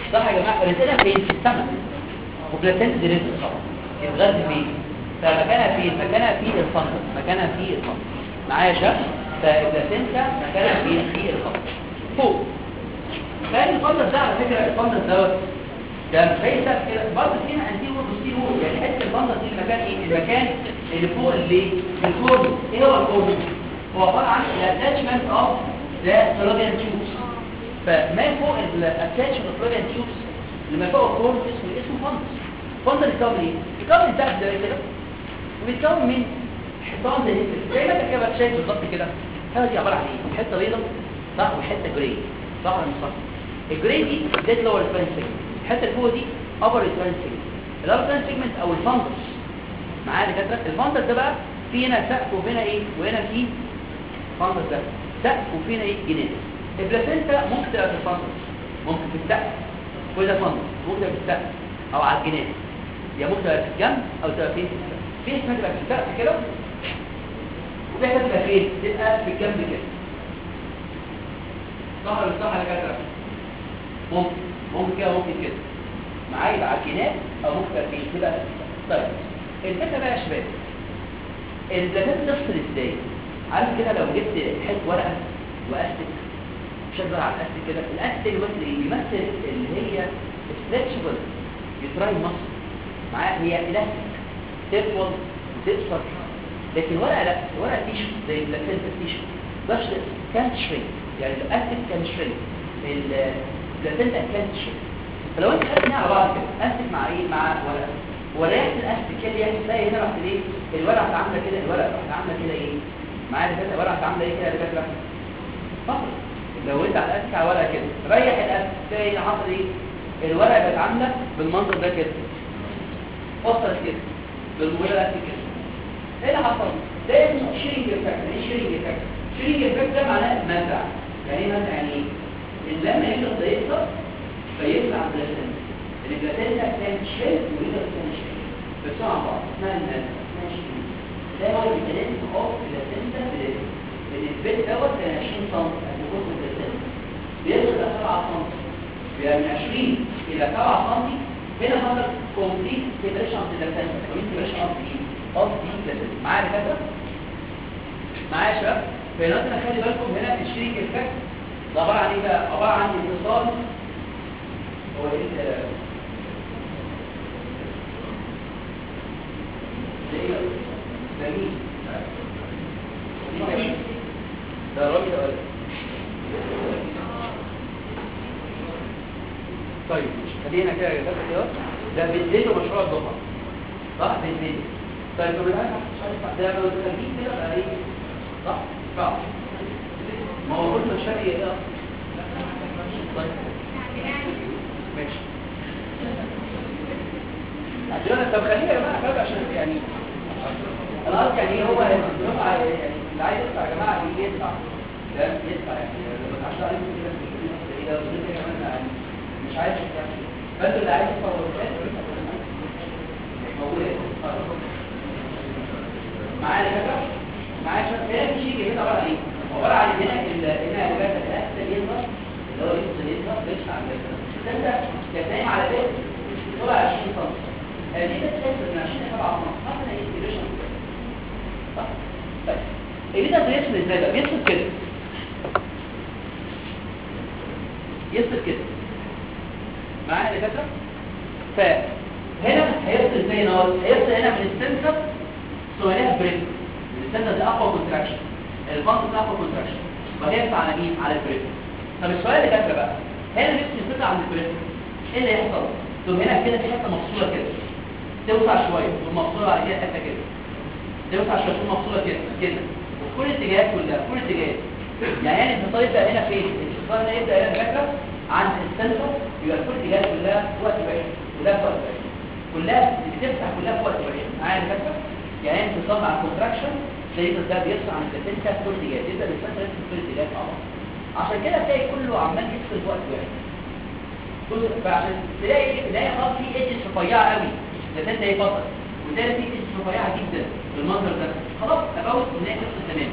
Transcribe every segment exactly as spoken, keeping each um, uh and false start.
صح يا جماعه؟ الرساله فين؟ في السماء. وبلاسنتا دي رزق طبعا الغاز فين؟ فمكانها فين؟ مكانها في الفندق، مكانها في الفندق معايا يا شباب. فالبلاسنتا مكانها فين؟ في الفندق فوق. فاهم الفندق ده على فكره الفندق دوت ده زي ده كده برضه فينا انتيرو بوستيرو، يعني حته الفندق دي المكان ايه؟ المكان اللي فوق اللي الكورد. ايه هو الكورد؟ هو عباره عن الاتاتشمنت اوف ذا فلوبيان تيوبس. فما فوق الاتاتشمنت اوف فلوبيان تيوبس لما فوق الكورد اسمه اسمه فندق. فندق بيتكون ايه؟ بيتكون من تحت زي كده وبيتكون من حيطان زي زي ما انت كده شايف بالظبط كده. الحته دي عباره عن ايه؟ حته بيضاء صح وحته جراي صح ولا مش صح؟ الجراي دي ده لور سباين سيجمنت، الحته اللي فوق دي ابر سباين سيجمنت. الابر سباين سيجمنت او الفندس معايا دكاتره. الفندس ده بقى في هنا سقف وهنا ايه؟ وهنا في فندس ده سقف وفينا ايه؟ جنين. البلاسنتا ممكن تبقى في الفندس، ممكن في السقف وده فندس، ممكن تبقى في السقف او على الجنين، يا ممكن تبقى في الجنب او تبقى فين؟ في اسمها تبقى في السقف كده وفي حته تبقى فين؟ تبقى في الجنب كده. صح ولا مش صح يا دكاتره؟ ممكن ممكن كده ممكن كده معايا يبقى على الجناب او ممكن تبقى فين؟ تبقى طيب الفكره بقى يا شباب البلاسنتا تفصل ازاي؟ عارف كده لو جبت حته ورقه واستك شغل على الاستك كده، الاستك بيمثل ايه؟ بيمثل اللي هي ستريتشبل يوتراين مصر معايا، هي الاستيك تطول وتقصر. لكن ورقه لا، ورقه تيشو زي البلاسنتا تيشو بس كانت شريك، يعني الاستيك كان شريك، البلاسنتا كانت شريك. فلو انت خدتني على بعض كده استيك مع ايه؟ مع ورقه ورقه الاستيك كده يعني تلاقي هنا رحت ايه؟ الورقه عامله كده، الورقه رحت عامله كده ايه؟ معايا كده الورقه عامله ايه كده يا دكاتره؟ فصل. لو انت على الاستيك على ورقه كده ريح الاستيك تلاقي هنا حصل ايه؟ الورقه بقت عامله بالمنظر ده كده فصلت كده بالمويه الاستيك كده. ايه اللي حصل؟ ده اسمه شيرنج افكت. ايه شيرنج افكت؟ شيرنج افكت ده معناه مزع. يعني ايه مزع؟ يعني ايه؟ ان لما يفضل ده يكسر فيطلع بلاسنتا. البلاسنتا كان شيل ويقدر كان شيل بسرعه بعض اسمها المزع، اسمها شيرنج. ده هو الميكانيزم اوف بلاسنتا بريد. البيت دوت كان عشرين سم قد قوس البلاسنتا بيوصل ل سبعة سم، بيبقى من عشرين الى سبعة سم. هنا حصل كومبليت سيبريشن اوف بلاسنتا. كومبليت سيبريشن اوف ايه؟ اوف دي بلاسنتا. معايا يا دكاتره؟ معايا يا شباب؟ فهنا خلي بالكم هنا الشيرنج افكت ده عباره عن ايه بقى؟ عباره عن اتصال هو ايه؟ جميل جميل ده راجل ولا طيب خلينا كده يا دكتور كده. ده بالليل ومشروع الضحى صح؟ بالليل. طيب طب الان ده لو تخليه كده بقى ايه؟ صح؟ صح. ما هو قلنا الشرقي ايه اصلا؟ طيب ماشي. عشان طب خلينا يا جماعه كده عشان يعني انا قصدي يعني ايه هو يعني اللي عايز يدفع يا جماعه يجي يدفع ده يدفع يعني عشان عليكم كده ايه ده بجد كمان يعني مش عايز يدفع بس اللي عايز يدفع هو موجود معايا كده معايا شويه كلام شيء كده عباره عن ايه؟ عباره عن هنا هنا اللي بقى الاسد يظهر اللي هو يفصل يظهر بيطلع عن كده ده كان نايم على بيت طلع عشرين سم. دي بتحس من عشرين ل سبعة سم حصل انسبيريشن صح؟ طيب البيتا بيفصل ازاي بقى؟ بيفصل كده يفصل كده معايا يا دكاتره؟ فهنا هيفصل ازاي نار؟ هيفصل هنا من السنسر سواليها بريك. السنسر دي اقوى كونتراكشن، البانس ده اقوى كونتراكشن وهيرفع على مين؟ على البريك. طب السؤال اللي جاي بقى هنا نفسي يطلع عند البريك ايه اللي يحصل؟ طب هنا كده في حته مفصوله كده توسع شويه ومفصوله بعد كده حته كده توسع شويه ومفصوله كده كده وفي كل اتجاهات كلها كل اتجاهات. يعني الانفصال يبدا هنا فين؟ الانفصال هنا يبدا هنا فاكره عند السنسور يبقى كل اتجاهات كلها في وقت واحد كلها في وقت واحد كلها بتفتح كلها في وقت واحد. معايا فاكره؟ يعني انفصال مع الكونتراكشن زي ده بيفصل عن البلاسنتا في كل اتجاه يبدا السنسور يفصل في كل اتجاه مع بعض. عشان كده تلاقي كله عمال يفصل في وقت واحد. فعشان تلاقي تلاقي خلاص في ايدج رفيعه قوي البلاسنتا هي فصل وتلاقي في ايدج رفيعه جدا بالمنظر ده خلاص ابوت نلاقي نفس تماما.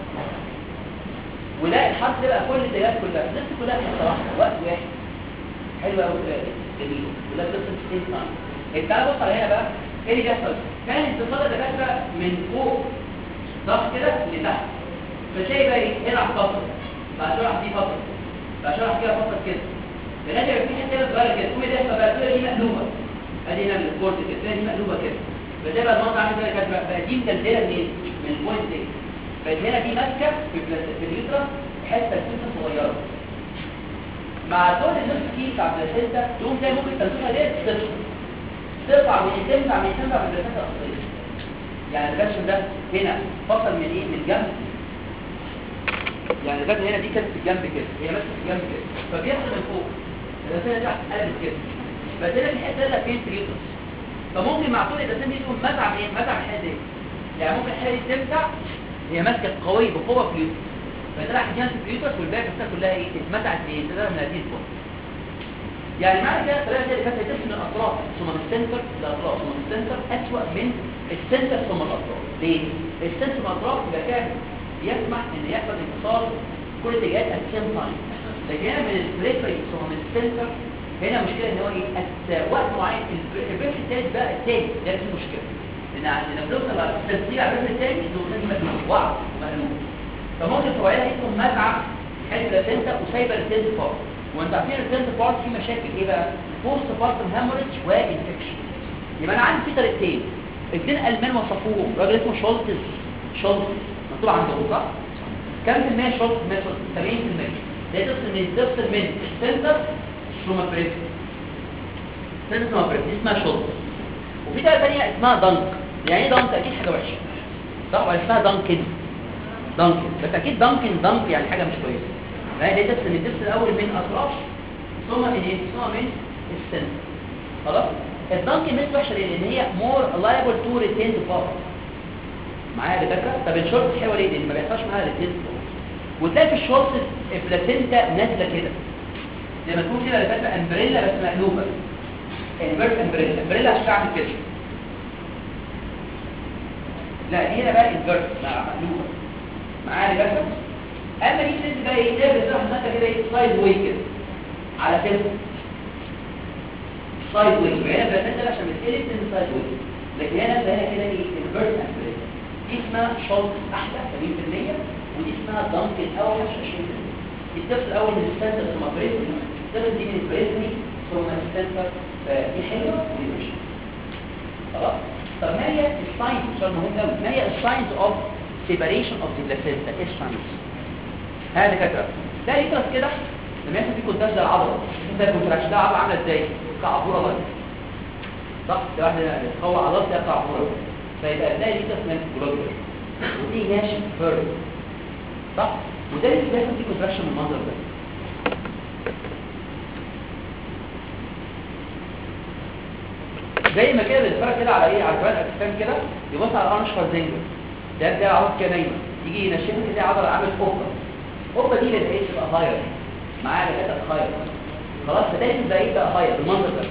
ولا الحرف تبقى كل الاتجاهات كلها الناس كلها في واحده وقت واحد حلو قوي جميل ولا بتصل ستين ساين. انت تعالى بص على هنا بقى ايه اللي بيحصل. كان انتصال الدكاتره من فوق ضغط كده لتحت، فتلاقي بقى ايه هنا هتفصل بعد شرح دي فصل بعد شرح كده فصل كده، فلاقي في حته كده صغيره كده كل ده يحصل بقى كده دي مقلوبه، ادي هنا الكورت كده دي مقلوبه كده، فتلاقي بقى المنطقه عامله زي كده بقى دي مدلدله منين من البوينت دي، بقت هنا دي ماسكه في في اليوترس حته سنه صغيره مع طول النص دي بتاع البلاسينتا تقوم زي ممكن تنسوها ديت تطلع تطلع من تنفع من تنفع من البلاسينتا الاصليه. يعني الرسم ده هنا فصل من ايه من جنب، يعني البلاسينتا هنا دي كانت في الجنب كده هي ماسكه في الجنب كده فبيحصل من فوق البلاسينتا تحت قلبت كده، بس هنا في حته لها فين في اليوترس، فممكن مع طول البلاسينتا دي تقوم مزعم ايه مزعم الحته دي، يعني ممكن الحته دي تنفع هي ماسكه قويه بقوه في اليوترس فطلع جنب اليوترس والباقي بتاعتها كلها ايه اتمتعت بايه تقدر من هذه الفوق. يعني معنى كده الطريقه دي اللي كانت تقسم الاطراف ثم من السنتر للاطراف ثم من السنتر اسوأ من السنتر ثم الاطراف. ليه؟ السنتر ثم الاطراف يبقى كامل يسمح ان يحصل انفصال كل اتجاهات ات سيم تايم، لكن هنا من البريفري ثم من السنتر هنا مشكله ان هو ايه ات وقت معين البريفري الثالث بقى الثاني ده في مشكله ان عندنا بنوصل على التسليع البريفري الثاني انه لازم مقلوب وقع مقلوب، فممكن طبيعيا يكون مزعم حته السنتر وسايبه الثالث فوق، وانت عارفين الثالث بارت فيه مشاكل ايه بقى بوست بارتم هاموريدج وانفكشن. يبقى انا عندي في طريقتين اثنين المان وصفوهم راجل اسمه شولتز شولتز مكتوب عندهم صح كام في المية شولتز ميثود سبعين في المية ده تفصل من تفصل من السنتر ثم بريفري سنتر ثم بريفري اسمها شولتز. وفي طريقه ثانيه اسمها دانك. يعني ايه دانك؟ اكيد حاجه وحشه صح ولا اسمها دانكن دانكن بس اكيد دانكن دانك يعني حاجه مش كويسه. يعني ده تفصل من الدبس الاول من اطراف ثم من ايه ثم من السن. خلاص الدانكن مش وحشه لان هي مور لايبل تو ريتين باور معايا دكاتره. طب الشورت حلوه ليه؟ لان ما بيحصلش معاها ريتين وتلاقي في الشورت البلاسينتا نازله كده زي ما تكون كده البلاسينتا امبريلا بس مقلوبه انفيرس امبريلا امبريلا عشان تعمل كده لا دي هنا بقى انفيرس مقلوبه معايا دكاتره. اما دي تنزل بقى ايه ده بتروح مثلا كده ايه سايد واي كده على كده سايد واي هنا بتنزل عشان بتقلب تنزل سايد واي، لكن هنا هنا كده ايه انفيرس امبريلا دي اسمها شولت احلى سبعين في المية ودي اسمها دانكن اوحش عشرين في المية. الدفس الاول من السنتر ثم بريفري الدفس دي من البريفري ثم السنتر فدي حلوه ودي وحشه. خلاص طب ما هي الساينس سؤال مهم قوي ما هي الساينس اوف سيبريشن اوف ذا بلاسينتا ايه الساينس؟ هذا كده ده يدرس كده لما يحصل فيه كونتاكت ده العضله ده كونتراكشن ده عضله عامله ازاي كعبوره بس صح ده واحده تقوى عضلات ده كعبوره فيبقى تلاقي دي اسمها جلوبولار ودي ناشف فيرد صح وده اللي بيحصل فيه كونتراكشن من المنظر ده. زي ما كده بيتفرج كده على ايه على كمان اجسام كده يبص على ارنش فارزينجر ده ده عضله كده نايمه يجي ينشفها كده عضله عامله قبه القبه دي اللي بقيت تبقى هاير معاها كده هاير خلاص فده يبقى ايه بقى هاير بالمنظر ده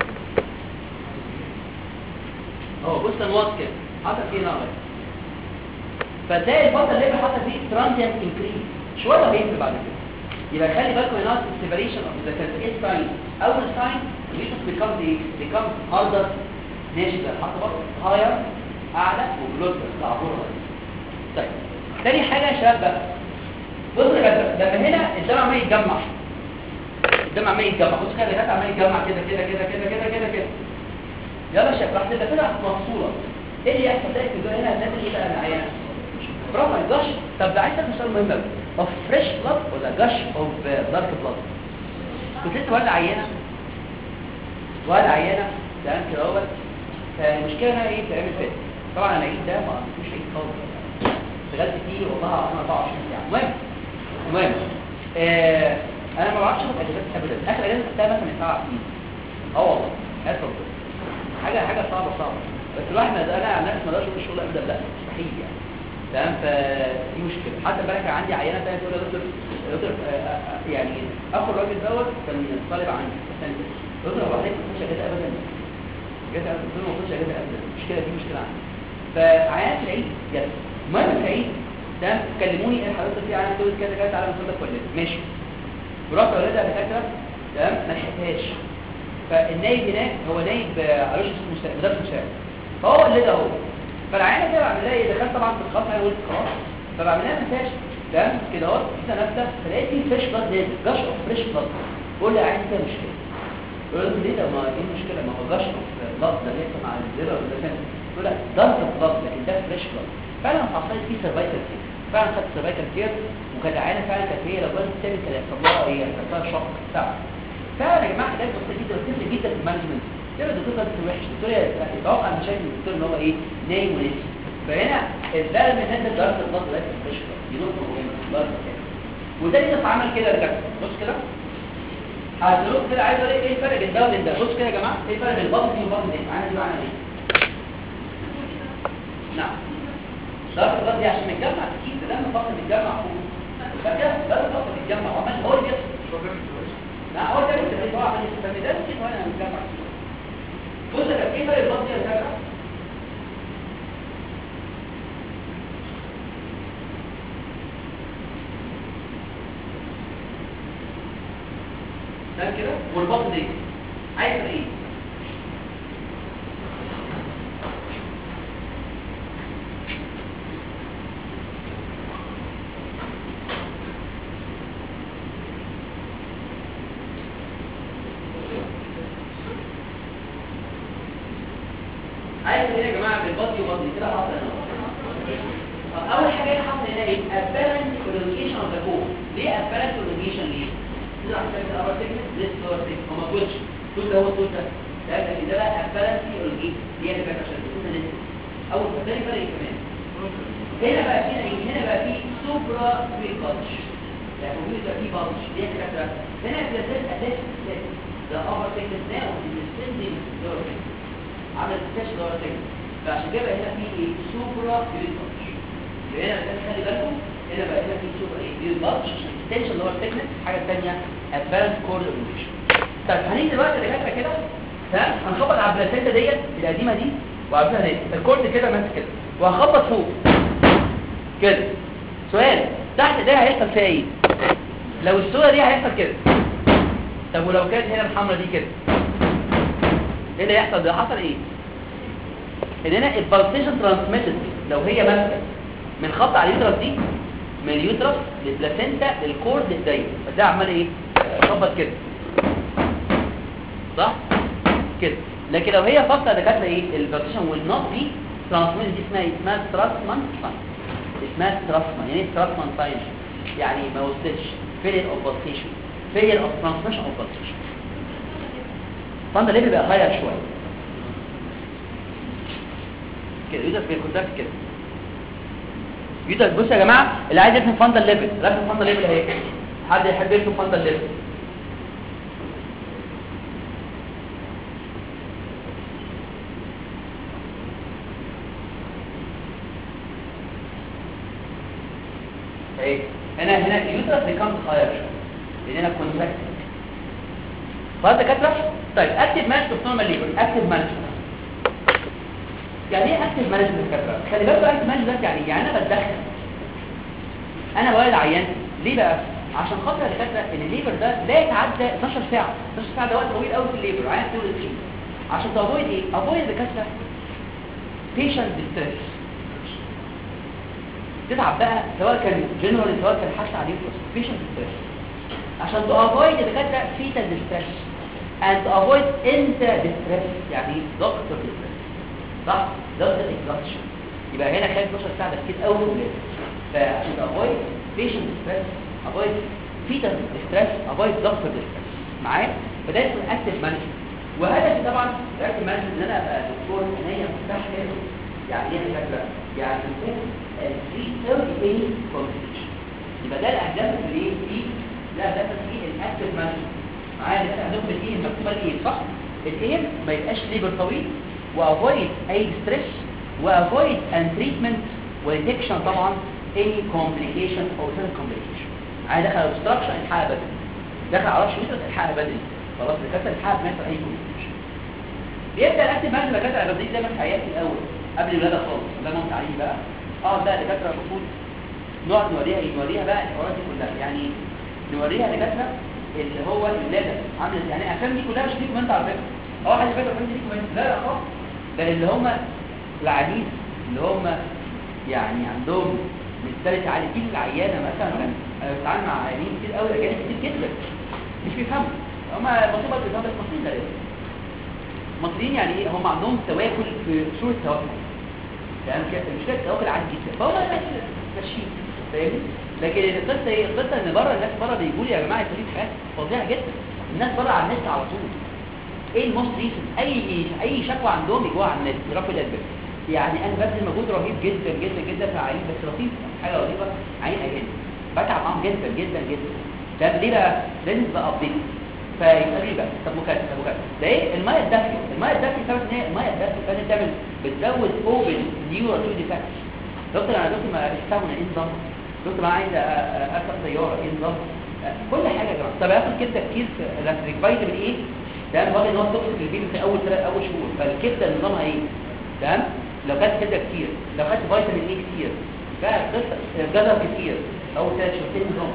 اهو بص الوقت كده حاطط فيه نقط فتلاقي البطل اللي حاطط فيه ترانزيانت انكريز شويه بينزل بعد كده. يبقى خلي بالكم هنا السيبريشن اوف ذا كانت ايه ساين اول ساين الليتس بيكمز ايه بيكمز هاردر ناشف حط بطل هاير اعلى وبلوتر تعبره. طيب تاني حاجه يا شباب بقى بص يا جدع لما هنا الدم عمال يتجمع الدم عمال يتجمع بص كده الدم عمال يتجمع كده كده كده كده كده كده كده يلا يا شباب راح تبقى كده مفصوله ايه اللي يحصل ده في هنا هتلاقي ايه بقى معايا برافو الجش. طب ده عايز اسال سؤال مهم قوي اوف فريش بلاد ولا جش اوف دارك بلاد؟ كنت لسه ولا عينه ولا عينه تمام كده اهوت فالمشكله هنا ايه تعمل فين طبعا انا عيد ده ما مش عيد خالص اشتغلت فيه والله انا أربعة وعشرين ساعه. المهم المهم آه انا ما بعرفش اخد اجازات ابدا اخر اجازه خدتها مثلا من سبع سنين اه والله اسف حاجه حاجه صعبه صعبه بس الواحد ما انا عن نفسي ما اقدرش اقول الشغل ابدا لا مستحيل يعني تمام فدي مشكله. حتى امبارح كان عندي عيانه ثانيه تقول لي يا دكتور دكتور يعني اخو الراجل دوت كان طالب عندي السنه دي قلت له هو حضرتك ما تاخدش اجازه ابدا اجازه قلت له ما تاخدش اجازه ابدا المشكله دي مشكله عندي. فعيانه في العيد جت المهم في العيد ده كلموني ايه حضرتك في عيانه تقول كذا كذا تعالى نصلي لك ولا ماشي رحت اولادها دكاتره تمام ما لحقتهاش. فالنايب هناك هو نايب عروش مدرس مساعد، فهو اللي ده هو. فالعينه كده بعمل لها ايه؟ دخلت طبعا في الخط انا قلت خلاص، فبعمل لها مساج تمام كده اهو كده نفسها، فلقيت في فريش بلاد نازل، جاش اوف فريش بلاد. بقول لها عايز فيها مشكله، بقول له ليه ده؟ ما ايه المشكله؟ ما هو جاش اوف بلاد ده لسه مع الزر ولا كان، بقول لها دارك بلاد لكن ده فريش بلاد. فعلا حصلت فيه سيرفايكال كير، فعلا خدت سيرفايكال كير، وكانت عينه فعلا كانت هي لو كانت تاني كان هيحصل لها ايه؟ هيحصل لها شوك بتاع. فعلا يا جماعه حاجات بسيطه جدا بتفرق جدا في المانجمنت. تقدر الدكتور ده وحش، الدكتور يتوقع مشاكل الدكتور ان هو ايه؟ نايم ونسي. فهنا الفعل من هذا الدرجه الضغط ده مش دي نقطه مهمه برضه كده. وده اللي عمل كده يا جماعه، بص كده هتروح كده عايز اقول لك ايه الفرق بين ده وبين ده. بص كده يا جماعه ايه الفرق بين البطن والبطن دي؟ معانا دي معانا ايه؟ نعم ضغط الضغط دي عشان نتجمع اكيد لما الضغط بيتجمع فوق فكده ده الضغط بيتجمع وعمال هو اللي بيحصل. لا هو ده اللي هو عمال يستمر ده كده وانا بنتجمع. بص يا ايه فرق البطن يا جماعه؟ ده كده والبطن دي عايز ايه؟ عايز ايه يا جماعه بالبطن وبطن كده حاطط هنا. اول حاجه حاطط هنا ايه؟ ابالانس كولوكيشن اوف ذا كور. ليه ابالانس كولوكيشن ليه؟ كده عشان كده اول سيجمنت ليس لور سيجمنت وما تقولش تقول ده هو تقول ده ده ده بقى ابالانس كولوكيشن دي اللي بقى عشان تكون ليس. اول ثاني فرق كمان هنا بقى فينا ايه؟ هنا بقى في سوبرا بريكاتش يعني بيبقى في بالش دي كده. هنا في الاساس اساس ده اول سيجمنت ناو ديسندنج لور سيجمنت عمل ستاش لور سيجمنت. فعشان كده هنا في ايه؟ سوبرا بريكاتش. يبقى هنا بس خلي بالكم هنا بقى هنا في سوبر ايه؟ بالش ستاش لور سيجمنت. الحاجه الثانيه ابالانس كورد اورينتيشن. طيب هنيجي دلوقتي لدكاتره كده تمام هنخبط على البلاسينتا ديت القديمه دي وعارفها دي الكورد كده ماسك كده وهخبط فوق كده. سؤال تحت ده هيحصل فيها ايه؟ لو الصوره دي هيحصل كده. طب ولو كانت هنا الحمراء دي كده ايه اللي هيحصل؟ ده حصل ايه؟ ان هنا البلسيشن ترانسميتد لو هي ماسكه من خط على اليوترس دي من اليوترس للبلاسينتا للكورد للدايره فده عمال ايه؟ خبط كده صح؟ كده. لكن لو هي فاصله دكاتره ايه؟ البلسيشن والنوت دي ترانسميتد دي اسمها ايه؟ اسمها ستراسمان ساين. اسمها ستراسمان. يعني ايه ستراسمان ساين؟ يعني ما وصلتش فيلير اوف بلسيشن فيلير اوف ترانسميشن اوف بلسيشن. فانت ليه بيبقى هاير شويه كده يوترس بيكونتاكت كده يوترس. بصوا يا جماعه اللي عايز يفهم فاندل ليفل ركز فاندل ليفل اهي. حد يحب يفهم فاندل ليفل؟ ايه هنا هنا اليوترس بيكون هاير لان هنا كونتراكت. فهذا دكاتره. طيب اكتب مانجمنت اوف نورمال ليبر. اكتب مانجمنت يعني ايه؟ اكتب مانجمنت دكاتره خلي بالكم اكتب مانجمنت يعني يعني انا بتدخل انا بولد عيان ليه بقى؟ عشان خاطر دكاتره ان الليبر ده لا يتعدى اتناشر ساعه. اتناشر ساعه ده وقت طويل قوي في الليبر عيان تولد فيه. عشان تافويد ايه؟ افويد دكاتره بيشنت ديستريس تتعب بقى سواء كان جنرال سواء كان حتى على اليوترس بيشنت ديستريس عشان تافويد دكاتره فيتال ديستريس and to avoid inter distress يعني دكتور distress صح؟ دكتور exhaustion. يبقى هنا خلال اتناشر ساعه ده كتير قوي ولاد. فعشان avoid patient distress avoid fetal distress avoid doctor distress معايا. فده اسمه active management. وهدفي طبعا active management ان انا ابقى دكتور عنايه مفتاح حلو. يعني ايه فكره؟ يعني يكون three thirty complication. يبقى ده الاهداف اللي ايه دي الاهداف اللي هي الاكتيف مانجمنت. معايا ده عندكم الايه المكتوبه الايه صح؟ الايه ما يبقاش ليبر طويل وافويد اي ستريس وافويد ان تريتمنت وديتكشن طبعا اي كومبليكيشن او سيل كومبليكيشن. عايز دخل اوبستراكشن الحقها بدري دخل على رش يوترس الحقها بدري خلاص الكسر الحقها ما يحصل اي كومبليكيشن. بيبدا الاكتيف مانجمنت دكاتره الرضيع زي ما في حياتي الاول قبل الولاده خالص ده ما عليه بقى اه ده دكاتره المفروض نقعد نوريها ايه نوريها بقى الحوارات دي كلها. يعني نوريها دكاتره اللي هو الولاده عامله يعني الافلام دي كلها مش ليكم انت على فكره اول حاجه فاكر الافلام دي ليكم انت لا لا خالص ده اللي هم العجيز اللي هم يعني عندهم مستوى عالي دي العيانه مثلا انا بتعامل مع عيانين كتير قوي اجانب كتير جدا مش بيفهموا هم مصيبه بيفهموا بس مصريين ده مصريين يعني ايه هم عندهم تواكل في صوره تواكل يعني المشكله التواكل عالي جدا فهو ماشيين فاهمني لكن القصه ايه القصه ان بره الناس بره بيقولوا يا جماعه دي حاجات فظيعه جدا الناس بره على النت على طول ايه الموست ريسنت اي اي شكوى عندهم يجوها على النت رفع الادب يعني انا ببذل مجهود رهيب جدا جدا جدا في عيين بس لطيف حاجه لطيفه عيين اجانب بتعب معاهم جدا جدا جدا ده ليه بقى لازم تبقى ابديت فيبقى ليه بقى طب مكافاه طب مكافاه ده ايه الميه الدافيه الميه الدافيه سبب ان هي الميه الدافيه كانت بتعمل بتزود اوبن نيورال ديفكت دكتور انا دكتور ما استغنى ايه نظام دكتور انا عايز اركب طياره ايه نظام كل حاجه يا جماعه طب ياخد كبده كتير في فيتامين ايه ده واضح ان هو توكسيك للبيبي في اول ثلاث اول شهور فالكبده نظامها ايه تمام لو كانت كبده كتير لو خدت فيتامين ايه كتير فقصه جزر كتير اول ثلاث شهور ايه نظام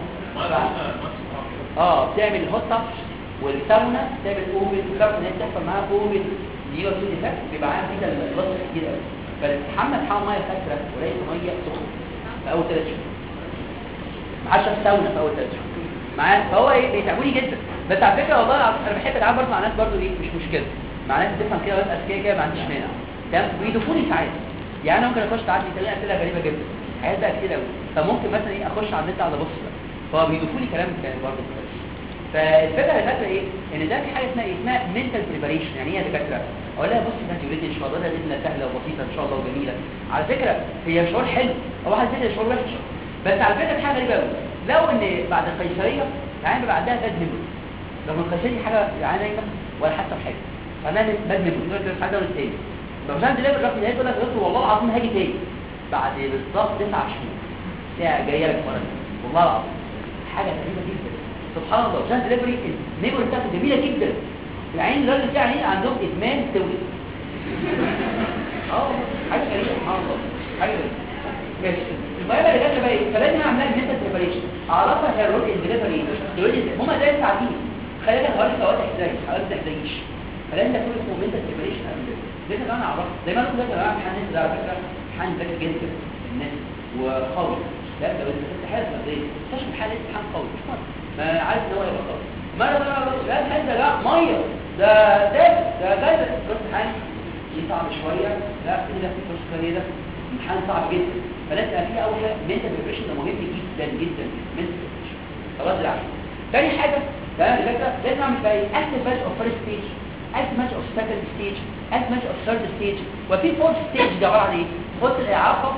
اه بتعمل هوت تاتش والساونا بتعمل اوبن وكارت ان هي بتحصل معاها اوبن نيورال ديفكت بيبقى معاها كده البلس كتير قوي فتتحمل حمام ميه فاتره وليس ميه سخنه في اول ثلاث شهور ما عادش الساونا في اول ثلاث شهور معايا فهو ايه بيتعبوني جدا بس على فكره والله انا بحب العب برضه مع ناس برضه ايه مش مشكله مع ناس بتفهم كده ناس اذكياء كده ما عنديش مانع تمام بيضيفوني ساعات يعني انا ممكن اخش تعدي كلام اسئله غريبه جدا حاجات بقى كتير قوي فممكن مثلا ايه اخش على النت على ابص بقى فبيضيفوا لي كلام كان برضه كويس فالفكره اللي فاكره ايه ان ده في حاجه اسمها ايه اسمها منتال بريباريشن يعني ايه يا دكاتره اقول لها بصي ده دي ان شاء الله ده ليله سهله وبسيطه ان شاء الله وجميله على فكره هي شعور حلو هو واحد كده شعور وحش بس على فكره في حاجه غريبه قوي لو ان بعد القيصريه يعني بيبقى عندها باد ميموري لو القيصريه دي حاجه يعني نايمه ولا حاسه بحاجه فنعمل باد ميموري نقول لك حاجه ولا تاني لو مش عندي ليفل رقم يقول لك دكتور والله العظيم هاجي تاني بعد بالظبط تسع شهور ساعه جايه لك مره والله العظيم حاجه غريبه جدا سبحان الله جهاز دليفري الميموري بتاعته جميله جدا العين الراجل بتاعي عندهم ادمان تولد اه حاجه غريبه سبحان الله حاجه غريبه ماشي المهم اللي جت بقى ايه فلازم اعمل لها منتال بريباريشن اعرفها هي الروت دليفري تقول لي هم ده ساعتين خلينا نغير سواء ازاي حضرتك ما تحتاجيش فلازم تكون اسمه منتال بريباريشن قبل كده لازم انا اعرفها زي ما انا قلت لك يا جماعه امتحان ده على فكره امتحان ذكي جدا الناس وقوي لا لو انت كنت حاسس بايه مش امتحان امتحان قوي مش مهم ما عارف ان هو يبقى قوي ما انا بقى لا الحاجه ده لا ميه ده ده ده ده ده امتحان صعب شويه لا كده في كورس كده امتحان صعب جدا فلازم ابقى فيه اول حاجه منتال بريبريشن ده مهم جدا جدا منتال بريبريشن خلاص ده ثاني حاجه تمام الفكره لازم اعمل بقى اكتف ماتش اوف فيرست ستيج اكتف ماتش اوف سكند ستيج اكتف ماتش اوف ثيرد ستيج وفي فورث ستيج ده عباره عن ايه قلت الاعاقه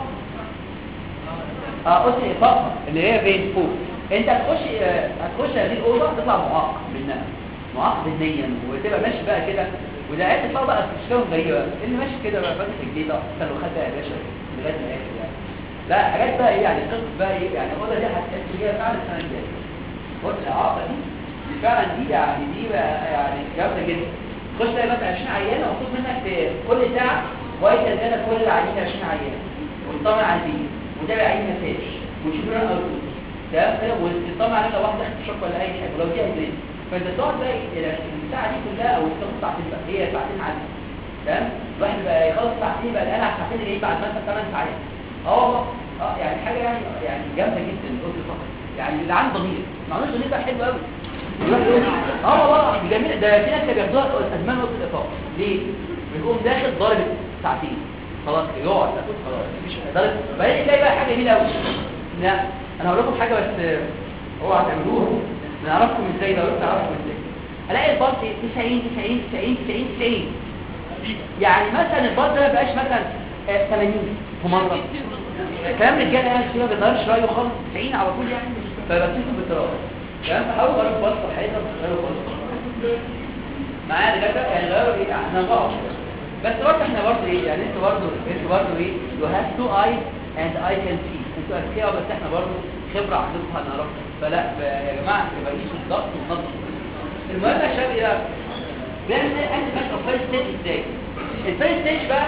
اه قلت الاطاقه اللي هي بين فوق انت هتخش هتخش هذه الاوضه تطلع معاق منها معاق ذهنيا وتبقى ماشي بقى كده وده عايز تطلع بقى تشتغل غريبه اللي ماشي كده بقى فاتح جديده انت لو خدها يا باشا لغايه الاخر يعني لا حاجات بقى ايه يعني قصه بقى ايه يعني الاوضه دي هتحس بيها فعلا السنه الجايه قلت الاعاقه دي دي فعلا دي يعني دي بقى يعني جامده جدا خش تلاقي مثلا عشرين عيانه المفروض منك كل ساعه كويس ان كل العيانين عشرين عيانه وتطمن على البيت وتابع عين مساج وتشوف لنا الاوتبوت ده كده وتطمن على لو واحد دخل شوك ولا اي حاجه ولو دي هيدريس فانت تقعد بقى الساعه دي كلها او تاخد ساعتين بقى هي ساعتين عادي تمام الواحد بقى يخلص ساعتين بقى انا ساعتين اللي بعد مثلا ثمان ساعات اه والله اه يعني حاجه يعني يعني جامده جدا قلت فقط يعني اللي عنده ضمير ما عندوش ضمير بقى حلو قوي اه والله جميل ده في ناس بياخدوها ادمان نقطه الاطاقه ليه بيقوم داخل ضارب ساعتين خلاص يقعد خلاص مفيش ضارب بعدين تلاقي بقى حاجه جميله قوي لا انا هقول لكم حاجه بس اوعوا تعملوها نعرفكم ازاي لو تعرفوا ازاي الاقي الباص تسعين تسعين تسعين تسعين تسعين يعني مثلا الباص ده ما بقاش مثلا ثمانين في مره كلام رجاله يعني كده ما بيقدرش رايه خالص تسعين على طول يعني فبكتبه بالدراسه كلام تحاول غير الباص حقيقه غير الباص معايا دكاتره يعني غيروا ايه احنا نقع بس برضه احنا برضه ايه يعني انتوا برضه انتوا برضه ايه you have two eyes and I can see انتوا اذكياء بس احنا برضه خبره عندكم هنعرفها فلا يا جماعه تبقى قيسوا الضغط والنبض المهم يا شباب ايه بيعمل ايه انت ماشي في الفيرست ستيج ازاي الفيرست ستيج بقى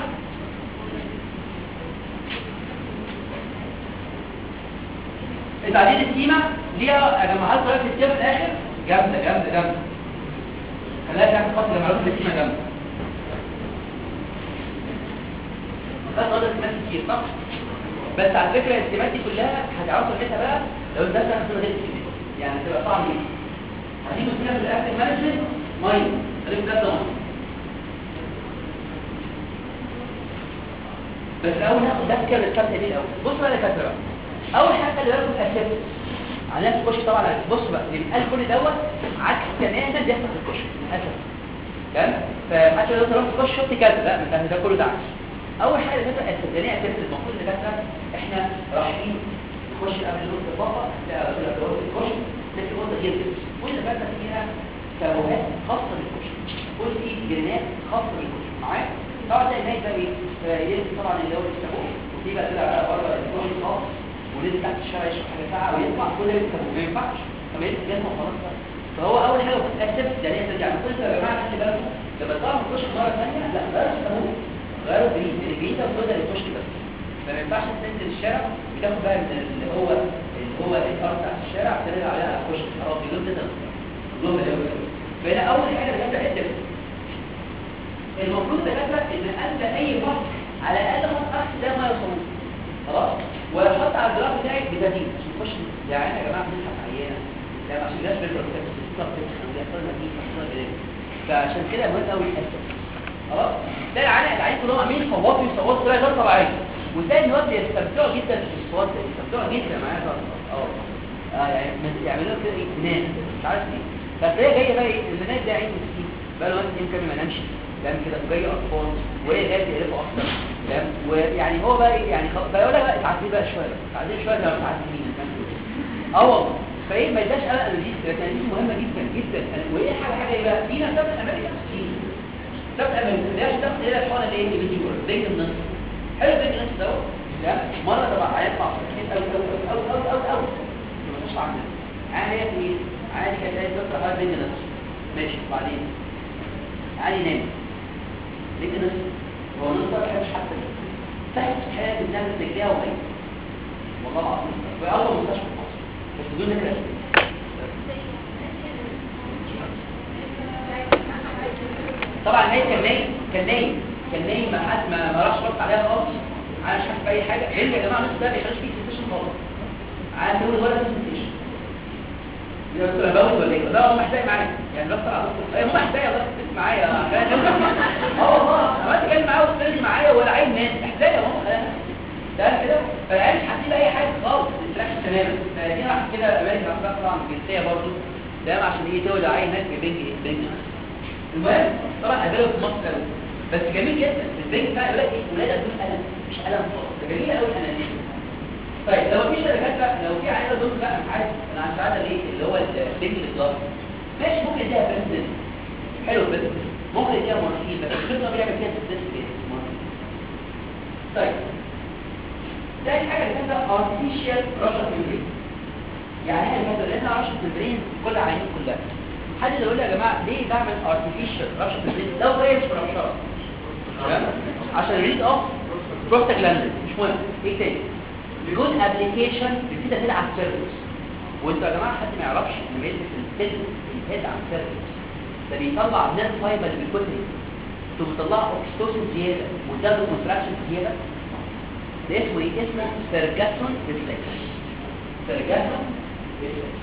بعدين السيما ليها يا جماعه طريقه السيما في الاخر جامده جامده جامده خليها تعمل خط لمعلومه اسمها جامده بس اقدر تمثل كتير صح. بس على فكره السمات دي كلها هتعرفوا قيمتها بقى لو انت هتاخد غير السمات يعني هتبقى صعب جدا. هتيجي فيها في الاكل مانجمنت ميه خليك ده ميه. بس الاول ناخد ده كده الثالثه دي الاول. بص بقى يا دكاتره بقى اول حاجه اللي بالكم اساس على الكشك طبعا. بص بقى القلب كل دوت عكس تماما بيحصل في الكشك للاسف تمام. فحتى لو رحت الكشك شفت كذا لا مش ده كله ده عكس. اول حاجه كده الاساسيه اساس المفروض دكاتره احنا رايحين نخش قبل الوقت فقط لا قبل الوقت الكشك لكن الوقت غير كده كل ماده فيها سبوهات خاصه بالكشك كل دي جرينات خاصه بالكشك معايا. طبعا ده الناس ده ايه طبعا اللي هو السبوه ودي بقى طلع بقى بره الكشك خاص ونزل تحت الشارع يشرب حاجه ساعه ويطلع كل ده بيسبوه ما ينفعش طب ايه الجسم وخلاص بقى. فهو اول حاجه بتتاسس ده ليه ترجع لكل يا جماعه خلي بالكم لما تطلع من الكشك مره ثانيه لا غير السبوه غيروا جريد الجريد ده بتقدر الكشك بس ما ينفعش تنزل الشارع بتاخد بقى من اللي هو اللي هو الارض تحت الشارع ترجع عليها كشك خلاص بيجيب ده اللهم لا. فهنا اول حاجه بتبدا الدم المفروض دكاتره ان انت اي فحص على الاقل خط اخس ده ما يوصلوش خلاص ولا تحط على الجراف بتاعك بدليل عشان تخش يعني يا جماعه بنضحك عيانه لا عشان الناس بتقدر تكتب بيحصل لنا دي بيحصل لنا فعشان كده مهم قوي الاساس خلاص. ده العيان العيان كلهم عاملين يصوتوا يصوتوا بطريقه غير طبيعيه وتلاقي الواد بيستمتعوا جدا بالصوت ده بيستمتعوا جدا معايا اه اه يعني يعملوا كده ايه بناء مش عارف ايه. فتلاقي جايه بقى ايه البنات ده عين مسكين بقى له وقت يمكن ما نامش تمام كده وجاي اطفال وهي جايه تعرفه اكتر تمام ويعني هو بقى ايه يعني خلاص بقى بقى تعدي بقى شويه تعدي شويه لما تعدي مين اه والله فايه ما يداش قلق الريسك لكن دي مهمه جدا جدا. وايه حاجه حاجه ايه بقى فينا سبب امريكا فين سبب امريكا ده شخص هنا الحوار اللي ايه اللي بيجي بين النص حلو بين النص ده لا مره طبعا هيطلع سكين او او او او او او مش عامل عادي ايه عادي كده زي الدكتور حوار بين النص ماشي بعدين عادي نام لكن هو نص مش حتى فاهم حاجه الناس رجليها وميت والله العظيم في اول مستشفى في مصر بس بدون ذكر طبعا هي كان نايم كان نايم كان نايم ما حد ما ما راحش بص عليها خالص انا مش حاسس باي حاجه لان يا جماعه النص ده ما بيخليش فيه سنسيشن خالص عايز تقول ولا سنسيشن يا دكتور باول ولا ايه لا هم احتاج معايا يعني بس هم احتاج الله يسمع معايا اه والله انا اتكلم معاه واتكلم معايا ولا عين ناس احتاج يا ماما ده كده فالعيال مش حاسين باي حاجه خالص الانتراكشن تماما. فدي راح كده امريكا راح طبعا الجنسيه برضه ده عشان ايه تولد عين هناك بينج بينج المهم طبعا قابله في مصر قوي بس جميل جدا البينج بقى يقول لك ايه ولاده بدون الم مش الم خالص ده جميل قوي الانا دي. طيب لو في شركات بقى لو في عيله دول بقى مش عارف انا مش عارف ايه اللي هو البينج بالظبط ماشي ممكن اديها بريزنت حلو بس ممكن اديها مورفين بس الخطه بيعمل كده تسديد مورفين. طيب تاني حاجه اللي كانت artificial رشة membrane يعني ايه المثل لان رشة membrane كل عينين كلها حد يقول لي يا جماعه ليه بعمل artificial رشة membrane لو هي مش رشة تمام عشان ريد اوف بروستاجلاندين مش مهم ايه تاني جود ابلكيشن بتبتدي تلعب سيرفيس وانتوا يا جماعه حد ما يعرفش ان بيلبس السيل بيهد على السيرفيس ده بيطلع نيرف فايبر بالكتل ثم بيطلع اوكسيتوسين زياده وده كونتراكشن زياده ده اسمه ايه اسمه فيرجاسون ريفلكس فيرجاسون ريفلكس.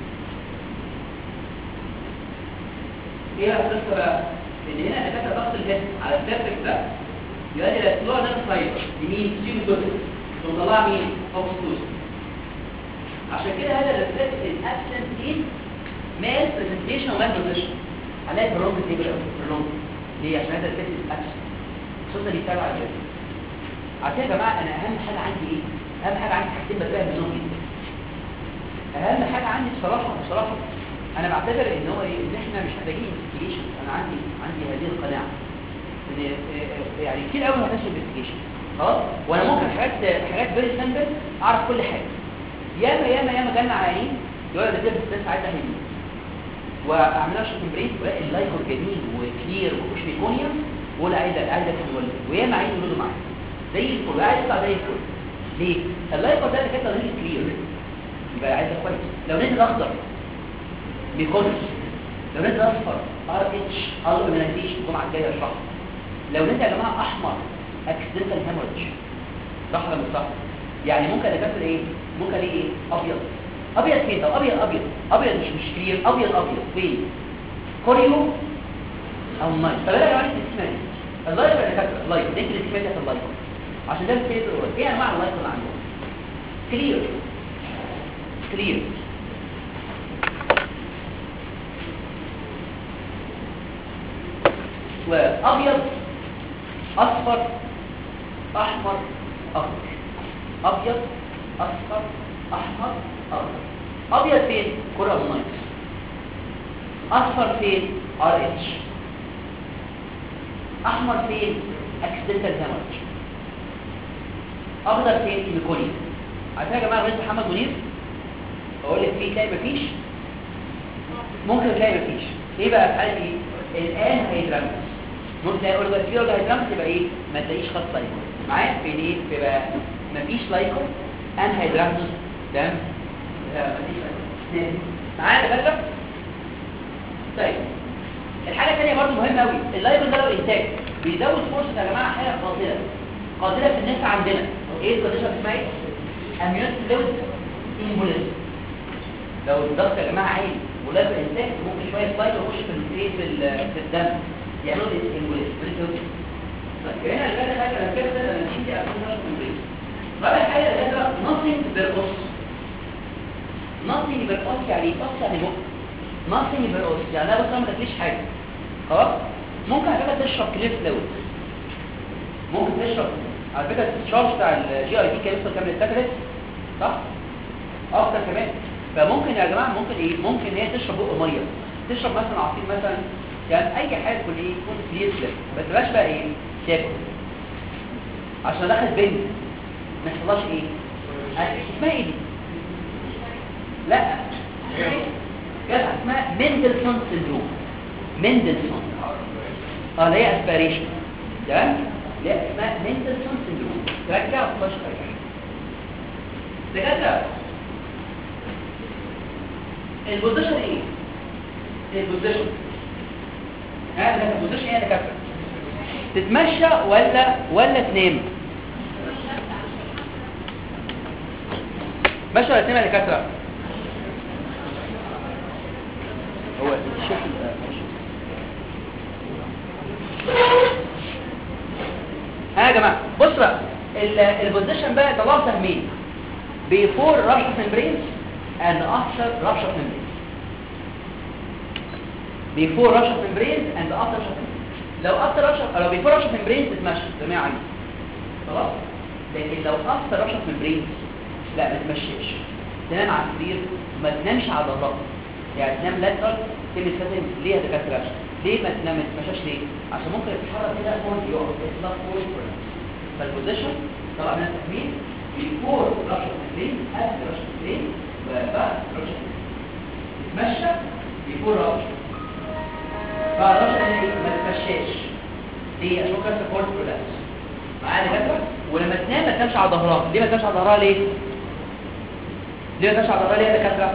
ايه القصه بقى ان هنا دكاتره ضغط الجسم على السيرفكس ده يؤدي الى طلوع نيرف فايبر يمين سيبوتوتيك وطلع مين اوكسيتوسين عشان كده هذا الريفلكس الابسنت ان مال برزنتيشن ومال بوزيشن هنلاقي برونج تيبل او برونج ليه عشان هذا الريفلكس الابسنت خصوصا بيتابع على الجسم. عشان يا جماعه انا اهم حاجه عندي ايه اهم حاجه عندي حاجتين بتبقى منهم جدا. اهم حاجه عندي بصراحه بصراحه انا بعتبر ان هو ايه ان احنا مش محتاجين انفستيجيشن. انا عندي عندي هذه القناعه ان يعني كتير قوي ما فيهاش انفستيجيشن خلاص وانا ممكن حاجات حاجات فيري سامبل اعرف كل حاجه. ياما ياما ياما جالنا عيانين يقول لك ده بس عايز اهدي واعملها شوت بريد والاقي اللايكور جميل وكلير ومفيش ميكونيا ولا عايزه عايزه تولد وياما عايز يولدوا معايا زي الفل عايز يطلع زي الفل. ليه اللايكور ده اللي كانت نازل كلير يبقى عايزه كويس لو نزل اخضر بيكونس. لو نزل اصفر ار اتش الومنايزيشن الجمعه الجايه اشرح. لو نزل يا جماعه احمر اكسيدنتال هيموريدج. صح ولا مش صح؟ يعني ممكن اكسر ايه؟ ممكن الاقي ايه؟ ابيض. ابيض فين؟ طب ابيض ابيض ابيض مش مش كلير، ابيض ابيض فين؟ كوريو او نايت. طب انا عايز اسمها اللايف ولا كاتره؟ اللايف دي اللي اسمها اللايف عشان ده الكلير. ايه انواع اللايف اللي عندهم؟ كلير كلير وابيض اصفر احمر اخضر. ابيض اصفر احمر اخضر. ابيض فين؟ كورة نايت. اصفر فين؟ ار اتش. احمر فين؟ اكسيدنتال هيموريدج. اخضر فين؟ ميكونيا. عارفين يا جماعه رئيس محمد منير اقول لك فيه تلاقي مفيش، ممكن تلاقي مفيش. ايه بقى في حاله ايه؟ الان هيدرامس ممكن تلاقي اورجا في اورجا هيدرامس يبقى ايه؟ ما تلاقيش خط لايكون معايا في ايه؟ بيبقى مفيش لايكون ان هيدرامس تمام. لا مفيش لايكون معايا يا دكاتره. طيب الحاجه الثانيه برضو مهمه قوي، اللايكون ده لو انتاج بيزود فرصه يا جماعه حاجه قاتله قاتله في الناس عندنا. ايه الكونديشن اسمها ايه؟ اميون فلويد امبوليزم. لو الضغط يا جماعه عالي ولا الانتاج ممكن شويه سلايد يخش في الايه في في الدم يعملوا لي امبوليزم. طيب هنا اللي انا حاجه انا كده انا دي اكون امبوليزم. رابع حاجه ده nothing بالقص. nothing بالقص يعني ايه؟ قص يعني بق. nothing بالقص يعني لا بس ما تاكليش حاجه خلاص. ممكن على فكره تشرب كلير فلويد، ممكن تشرب على فكره التشارج بتاع الجي اي دي كان يوصل كام للتاكلت صح؟ اكتر كمان. فممكن يا جماعه ممكن ايه؟ ممكن هي تشرب بق ميه، تشرب مثلا عصير مثلا يعني اي حاجه تكون ايه؟ تكون كلير فلويد ما تبقاش بقى ايه؟ تاكل عشان داخل بنت ما يحصلهاش ايه؟ اسمها ايه دي؟ لا جدع اسمها مندلسون سيندروم. مندلسون اه اللي هي اسبيريشن تمام؟ لا اسمها مندلسون سيندروم. ترجع وتخش ترجع دكاتره. البوزيشن ايه؟ البوزيشن هذا البوزيشن ايه يا دكاتره؟ تتمشى ولا ولا تنام؟ ماشي ولا تنام يا دكاتره؟ هو الشكل ها يا جماعه بص بقى البوزيشن بقى طلعوا سهمين before rush of membranes and after rush of membranes. before rush of membranes and after rush of membranes. لو after rush of لو before rush of membranes تتمشى زي ما عايز خلاص. لكن لو after rush of membranes لا ما تمشيش، تنام على السرير ما تنامش على ظهرك يعني تنام لاترال تمشي كده. ليه يا دكاتره؟ ليه ما تنام ما تمشاش ليه؟ عشان ممكن تتحرك كده فوق يقع اسمها فوق. فالبوزيشن طبعا من التكميل بيفور رش الرجلين قبل رش الرجلين وبعد رش الرجلين. تتمشى بيفور رش بعد رش الرجلين ما تتمشاش. ليه؟ عشان كده سبورت كولابس معايا يا دكاتره. ولما تنام ما تنامش على ظهرها. ليه ما تنامش على ظهرها؟ ليه؟ ليه ما تنامش على ظهرها ليه يا دكاتره؟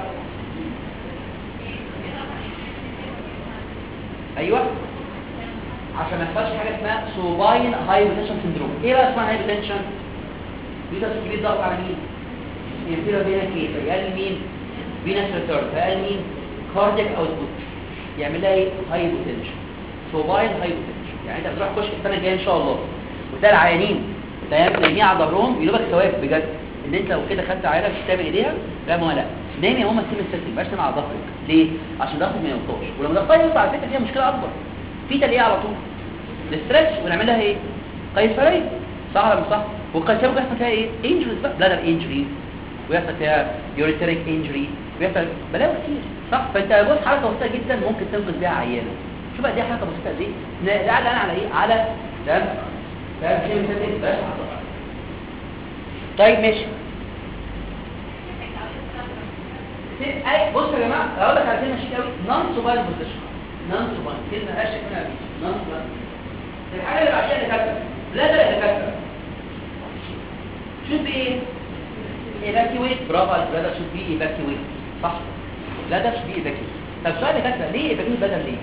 ايوه عشان ما يحصلش حاجه اسمها سوباين هايبوتنشن سندروم. ايه بقى اسمها هايبوتنشن؟ بيتا سكريت ضغط على مين؟ ينفيرو بينا كيف يقل مين؟ فينس ريتيرن فقال مين؟ كاردياك اوتبوت يعمل لها ايه؟ هايبوتنشن سوباين هايبوتنشن. يعني انت بتروح كشك السنه الجايه ان شاء الله وتلاقي العيانين نايمين على ظهرهم يجيبوا لك ثواب بجد ان انت لو كده خدت عينه بتستعمل ايديها. لا ما لا نايم يا ماما سيب السيستم مبقاش نايم على ظهرك. ليه؟ عشان ضغطك ما يوطاش. ولما ضغطها يوطى على فكره فيها مشكله اكبر في تلقيه على طول الاسترتش ونعمل لها ايه؟ قيصريه صح ولا مش صح؟ والقيصريه بيحصل فيها ايه؟ انجريز بقى بلادر انجري ويحصل فيها يوريتريك انجري ويحصل بلاوي كتير صح. فانت بص حركه بسيطه جدا ممكن تنقذ بيها عيانه. شوف بقى دي حركه بسيطه دي ده على انا على ايه؟ على تمام تمام شيء مثلا بس طيب ماشي. اي بص يا جماعه اقول لك على كلمه شيك قوي نون سوباين بوزيشن. نون سوباين كلمه قشه كده نون سوباين. الحاجه اللي بعديها اللي كاتبه بلادر اللي كاتبه شوف ايه؟ ايفاكيويت. برافو على البلادر. شوف بيه ايفاكيويت صح. بلادر شوف بيه ايفاكيويت. طب سؤال يا كاتبه ليه بجيب بدل ليه؟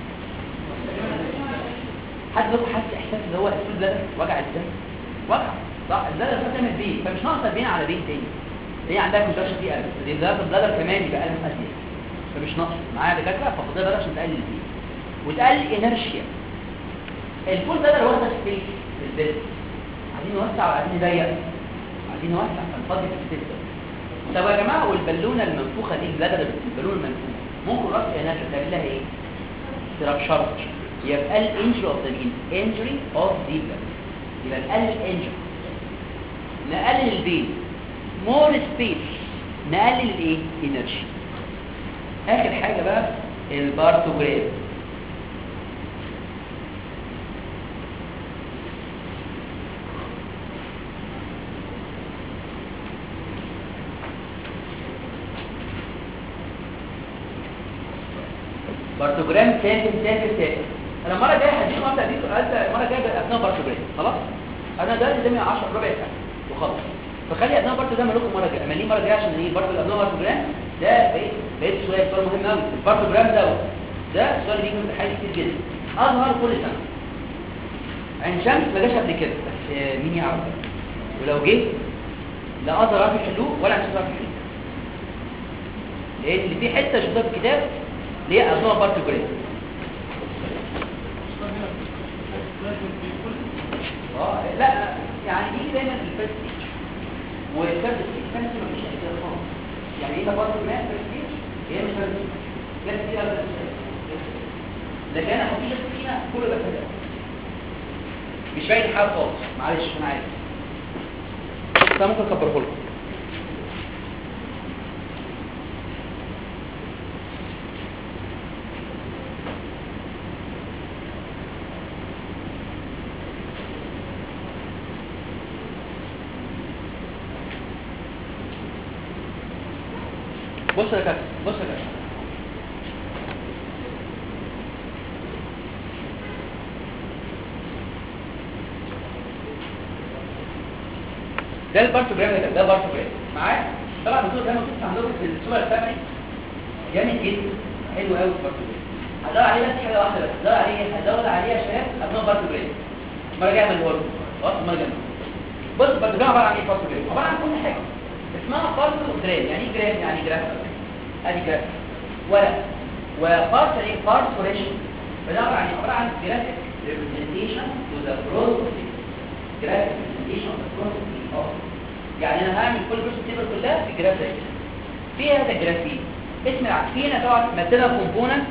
حد لو حاسس احساس اللي هو الفول بلادر وجع الدم وجع صح البلادر بتعمل تعمل بين فمش ناقصه بين على بين تاني هي عندها كونتراكشن في قلب دي البلادر البلادر كمان يبقى قلب اسيد فمش ناقص معايا دكاتره فخدها بالك عشان تقلل البين وتقلل انرشيا الفول بلادر واخده سبيس في البلد عايزين نوسع ولا عايزين نضيق عايزين نوسع فنفضي في السبيس ده طب يا جماعه والبالونه المنفوخه دي البلادر البالونه المنفوخه ممكن راس انرشيا تعمل لها ايه؟ ترابشر يبقى الانجري اوف ذا بين انجري اوف ذا بين يبقى نقلل الانجري نقلل البين مور سبيس نقلل الايه انرجي اخر حاجه بقى البارتوجرام بارتوجرام ساكن ساكن ساكن انا المره الجايه هديكم ابدا اديكم المره الجايه اثناء بارتوجرام خلاص انا ده قدامي عشرة ربع ساعه وخلاص فخلي اثناء بارتو ده مالكم مره الجايه اماليه مره الجايه عشان ايه برضه اثناء بارتوجرام ده بقيت بقيت سؤال سؤال مهم قوي البارتوجرام ده ده سؤال بيجي في حاجات كتير جدا اظهر كل سنه عين شمس ما جاش قبل كده بس مين يعرف ولو جه لا اظهر في حلوه ولا عين شمس في حلوه لان اللي فيه حته شفتها في الكتاب اللي هي اثناء بارتوجرام اه لا يعني دي دايما الفيرست ستيج والثيرد ستيج كان ما فيش اي حاجه خالص يعني ايه برضه ما فيرست ستيج هي مش فيرست ستيج دي ابدا لكن انا مفيش فينا كل ده كده مش باين حاجه خالص معلش انا عارف ده ممكن اكبره لكم بص يا كابتن بص يا كابتن ده البارتوجرام ده ده بارتوجرام معايا طبعا الدكتور ده موجود عندكم في الصور الفاميلي جامد جدا حلو قوي البارتوجرام هدور عليه بس حاجه واحده بس هدور عليه هدور عليه يا شباب ابناء بارتوجرام المره جايه من الورد خلاص المره جايه بص البارتوجرام عباره عن ايه بارتوجرام عباره عن كل حاجه اسمها بارتوجرام يعني ايه جرام يعني جراف ادي جراف ورق وبارت ايه بارتوريشن بنعبر عن عباره عن جرافيك ريبريزنتيشن تو ذا بروسيس جرافيك ريبريزنتيشن اوف ذا بروسيس يعني انا هعمل كل بروسيس تيبل كلها في جراف زي كده في هذا الجراف فيه اسم العكسين طبعا مثلها كومبوننت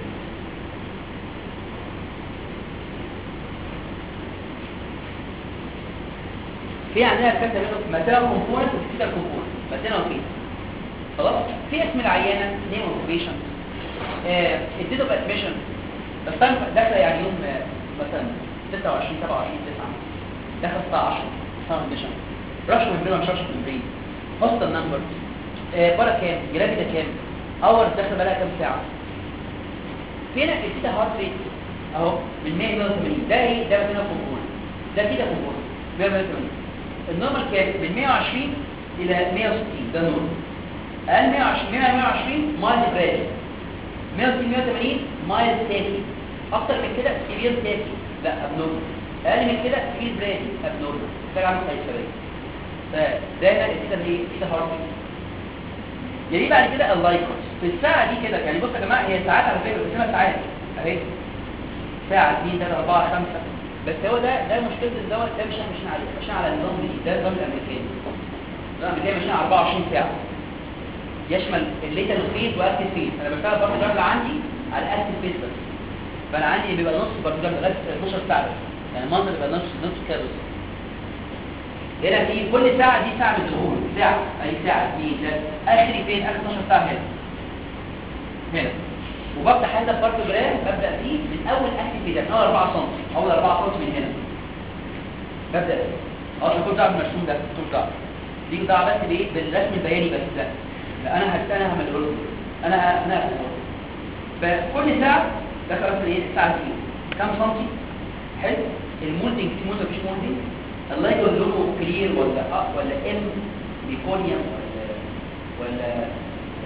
في عندنا الفكره منه مثلها كومبوننت وفيتا كومبوننت مثلها وفيتا خلاص في اسم العيانه نيم اوف بيشنت الديت اوف ادميشن بس انا داخله يعني يوم مثلا ستة وعشرين سبعة وعشرين تسعة داخل الساعه عشرة ساعه ادميشن رش ممبرين ولا مش رش ممبرين هوستل نمبر بره كام جرافيدا كام اور داخله بقى كام ساعه فين الفيتا هارت ريت اهو من مية ل مية وثمانين ده ايه ده مثلا كومبوننت ده كده كومبوننت مية ل مية وثمانين النورمال كام من مية وعشرين الى مية وستين ده نورمال اقل مية وعشرين مية ل مية وعشرين مايل برادي مية وستين مية وثمانين مايل تاكي اكتر من كده سيفير تاكي لا ابنورمال اقل من كده سيفير برادي ابنورمال محتاج اعمل قيصريه فدايما الكده ايه كده هارت يعني بعد كده اللايكوس في الساعه دي كده يعني بصوا يا جماعه هي ساعات على فكره بس ساعات اهي ساعه اتنين تلاته اربعه خمسه بس هو ده ده مشكله الدواء ده مش ماشيين عليه ماشيين على النظام الجديد ده النظام الامريكاني النظام الامريكاني ماشيين على اربعة وعشرين ساعه يشمل الليتال فيز واكتيف فيز انا بشتغل برضه اللي عندي على الاكتيف فيز بس فانا عندي بيبقى نص برضه لغايه اتناشر ساعه بس يعني المنظر بيبقى نص نص كده بس هنا في كل ساعه دي ساعه من الظهور ساعه اي ساعه دي اخري فين اخر اتناشر ساعه هنا هنا وبفتح هذا البارتوجرام ببدا فيه من اول اكتيف فيز من اول اربعة سم اول اربعة سم من هنا ببدا اه مش كنت دعوه بالمرسوم ده كنت دعوه دي دعوه بس بايه بالرسم البياني بس لا لا انا هستنى هعمل له انا انا فكل ساعه ده خلاص ايه الساعه دي كام سنتي حلو المولدنج في مولدنج مفيش مولدنج الله يقول لونه كلير ولا اه ولا ام ميكونيوم ولا ولا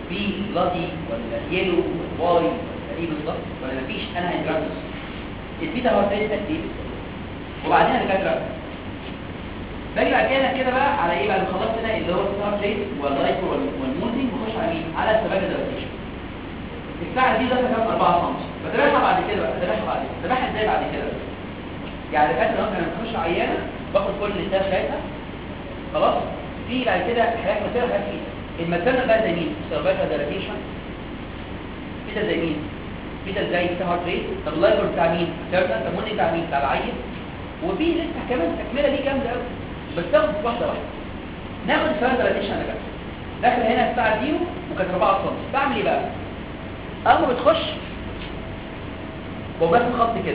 في بلادي ولا يلو ولا واي ولا ايه بالظبط ولا مفيش انا هيدراتس البيتا هارت ريت قد ايه بالظبط. وبعدين انا كاتب باجي بعد كده كده بقى على ايه بعد ما خلصت هنا اللي هو البيتا هارت ريت واللايكو والمولتنج بخش على مين على السباكه دايلاتيشن. الساعه دي داخله كام أربعة سم بتابعها بعد كده بقى بتابعها بعد كده بتابعها ازاي بعد كده يعني كانت لو انا بخش عيانه باخد كل الداتا بتاعتها خلاص. في بعد كده حاجات مثلا حاجات فيه الماتيرنال بقى زي مين سيرفايكال دايلاتيشن بيتا زي مين بيتا زي بيتا هارت ريت. طب اللايبر بتاع مين ماتيرنال طب موني بتاع مين بتاع العيل. وفي لسه كمان تكمله دي جامده قوي بس تاخد واحده واحده. ناخد السيرفايكال دايلاتيشن انا بقى داخل هنا الساعه دي وكانت أربعة سم بعمل ايه بقى اول ما بتخش وبرسم خط كده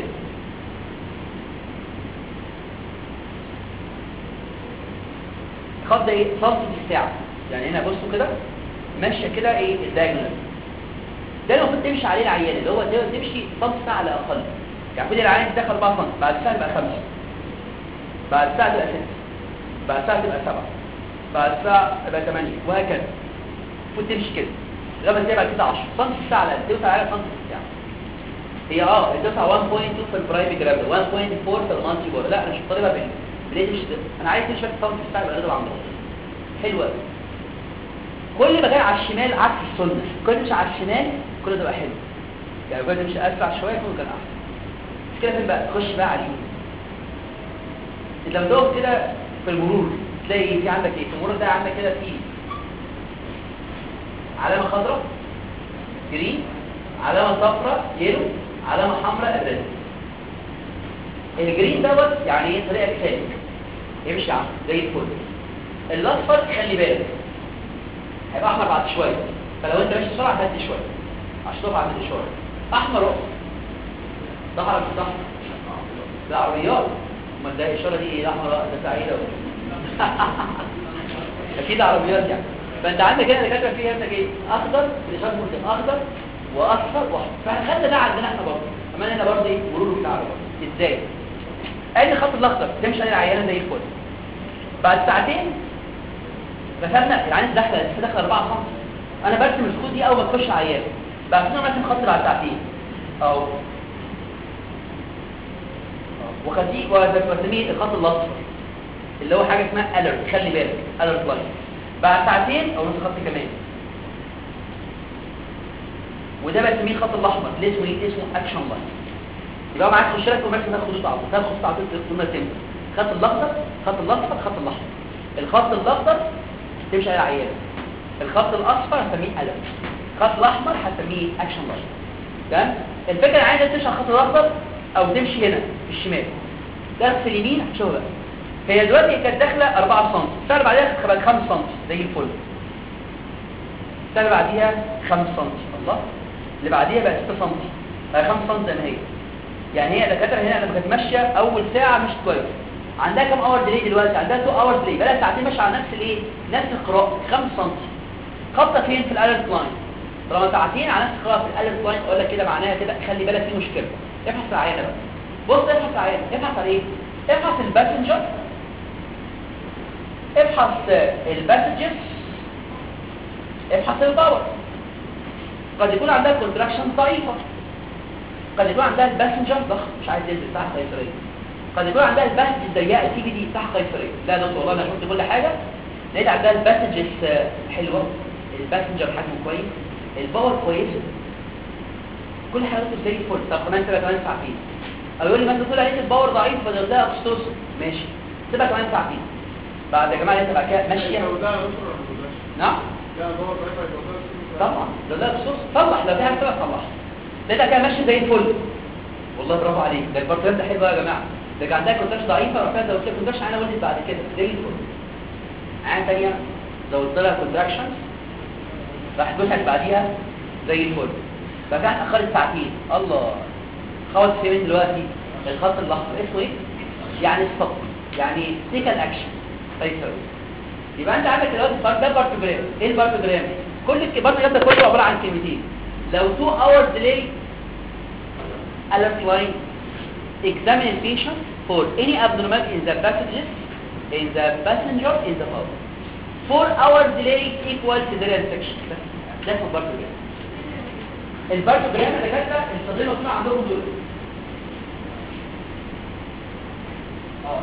خط ايه سنتي في الساعه يعني هنا بصوا كده ماشيه كده ايه الدايجونال ده المفروض تمشي عليه العيان اللي هو تمشي سنتي ساعه على الاقل. يعني المفروض العيان دخل أربعة سم بعد ساعه يبقى خمسة بعد ساعه تبقى ستة بعد ساعه تبقى سبعة بعد ساعه يبقى ثمانية وهكذا. المفروض تمشي كده لغايه ما تبقى كده عشرة سم في الساعه على توسع على سم في الساعه. هي اه الدفعه واحد فاصلة اتنين في البرايم جرام واحد فاصلة أربعة في المالتي بور. لا انا مش طالبها بال ليه مش ده انا عايز تمشي سم في الساعه يبقى عندك حلوه. كل ما كان على الشمال عكس السنه كل مش على الشمال كل ده بقى حلو. يعني كل تمشي اسرع شويه كل كان احسن. كده فين بقى تخش بقى على اليمين. انت لما تقف كده في المرور تلاقي في عندك ايه في المرور ده عندك كده في علامه خضراء جرين علامه صفراء يلو علامه حمراء ريد. الجرين دوت يعني ايه طريقه سالك يمشي عم زي الفل. الاصفر خلي بالك هيبقى احمر بعد شويه فلو انت ماشي بسرعه هدي شويه عشان تقف عند الاشاره. احمر اهو ظهرك مش ظهر ده عربيات امال ده الاشاره دي ايه احمر ده سعيده اكيد عربيات يعني. فانت عندك هنا اللي كاتبه فيها عندك ايه اخضر الاشاره ممكن اخضر واصفر واحمر فهنخلي ده عندنا احنا برضه كمان هنا برضه ايه مرور بتاع العربيات. ازاي ادي الخط الاخضر تمشي عليه العيانه زي الفل. بعد ساعتين رسمنا العيانه داخله لسه داخله أربعة سم انا برسم الخطوط دي اول ما تخش عيان بعد كده برسم خط بعد ساعتين اهو وخديه وبسميه الخط الاصفر اللي هو حاجه اسمها اليرت خلي بالك اليرت لاين. بعد ساعتين او نص خط كمان وده بسميه الخط الاحمر اللي اسمه ايه اسمه اكشن لاين. يبقى معاك خش لك ومرسم ثلاث خطوط على ثلاث خطوط على طول ما تمشي خط الاخضر خط الاصفر خط الاحمر. الخط الاخضر تمشي على العيان الخط الاصفر هسميه اليرت الخط الاحمر هسميه اكشن لاين. تمام. الفكره عايزه تمشي على الخط الاخضر او تمشي هنا في الشمال ده في اليمين هتشوفها بقى. هي دلوقتي كانت داخله أربعة سم السنه اللي بعديها بقت خمسة سم زي الفل. السنه اللي بعديها خمسة سم الله اللي بعديها بقت ستة سم بقى خمسة سم زي ما هي. يعني هي دكاتره هنا لما كانت ماشيه اول ساعه مش كويس عندها كام اور ديلي دلوقتي عندها اتنين اور ديلي بقى ساعتين ماشيه على نفس الايه نفس القراءه خمسة سم. خطه فين في الاليرت لاين طالما ساعتين على نفس القراءه في الاليرت لاين اقول لك كده معناها كده خلي بالك في مشكله. ابحث على العيانه بقى بص ابحث على العيانه ابحث على ايه ابحث الباسنجر ابحث الباسجز ابحث الباور. قد يكون عندها كونتراكشن ضعيفه قد يكون عندها الباسنجر ضخم مش عايز ينزل تحت قيصريه قد يكون عندها الباسج ضيقه تي بي دي تحت قيصريه. لا ده والله انا شفت كل حاجه لقيت عندها الباسجز حلوه الباسنجر حجمه كويس الباور كويسه كل حاجاته زي الفل. طب كمان تبقى كمان ساعتين او يقول لي مثلا تقول عليك الباور ضعيف فده اكستوس ماشي تبقى كمان ساعتين بعد يا جماعه انت بقى كده ماشيه نعم طبعا ده ده اكستوس صلح لو في حاجه تصلح ده كده ماشي زي الفل والله برافو عليك. ده البارتنر ده حلو يا جماعه ده كان عندها كونتراكشن ضعيفه رفعت زودت لها كونتراكشن انا ولدت بعد كده زي الفل. عين ثانيه زودت لها كونتراكشن راح تبص بعديها زي الفل بقى كانت اخرت ساعتين الله خلاص فين دلوقتي الخط الاحمر اسمه ايه يعني ستوب يعني سيكل اكشن قيصري. يبقى انت عندك دلوقتي ده بارتوجرام ايه البارتوجرام كل البارتوجرام ده كله عباره عن كلمتين لو اتنين hours delay alert line examine the patient for any abnormality in the passages in the passenger in the house four hours delay equal cesarean section ده اسمه بارتوجرام. البارتوجرام اللي كاتبه الصدرين والصدر عندهم دول اه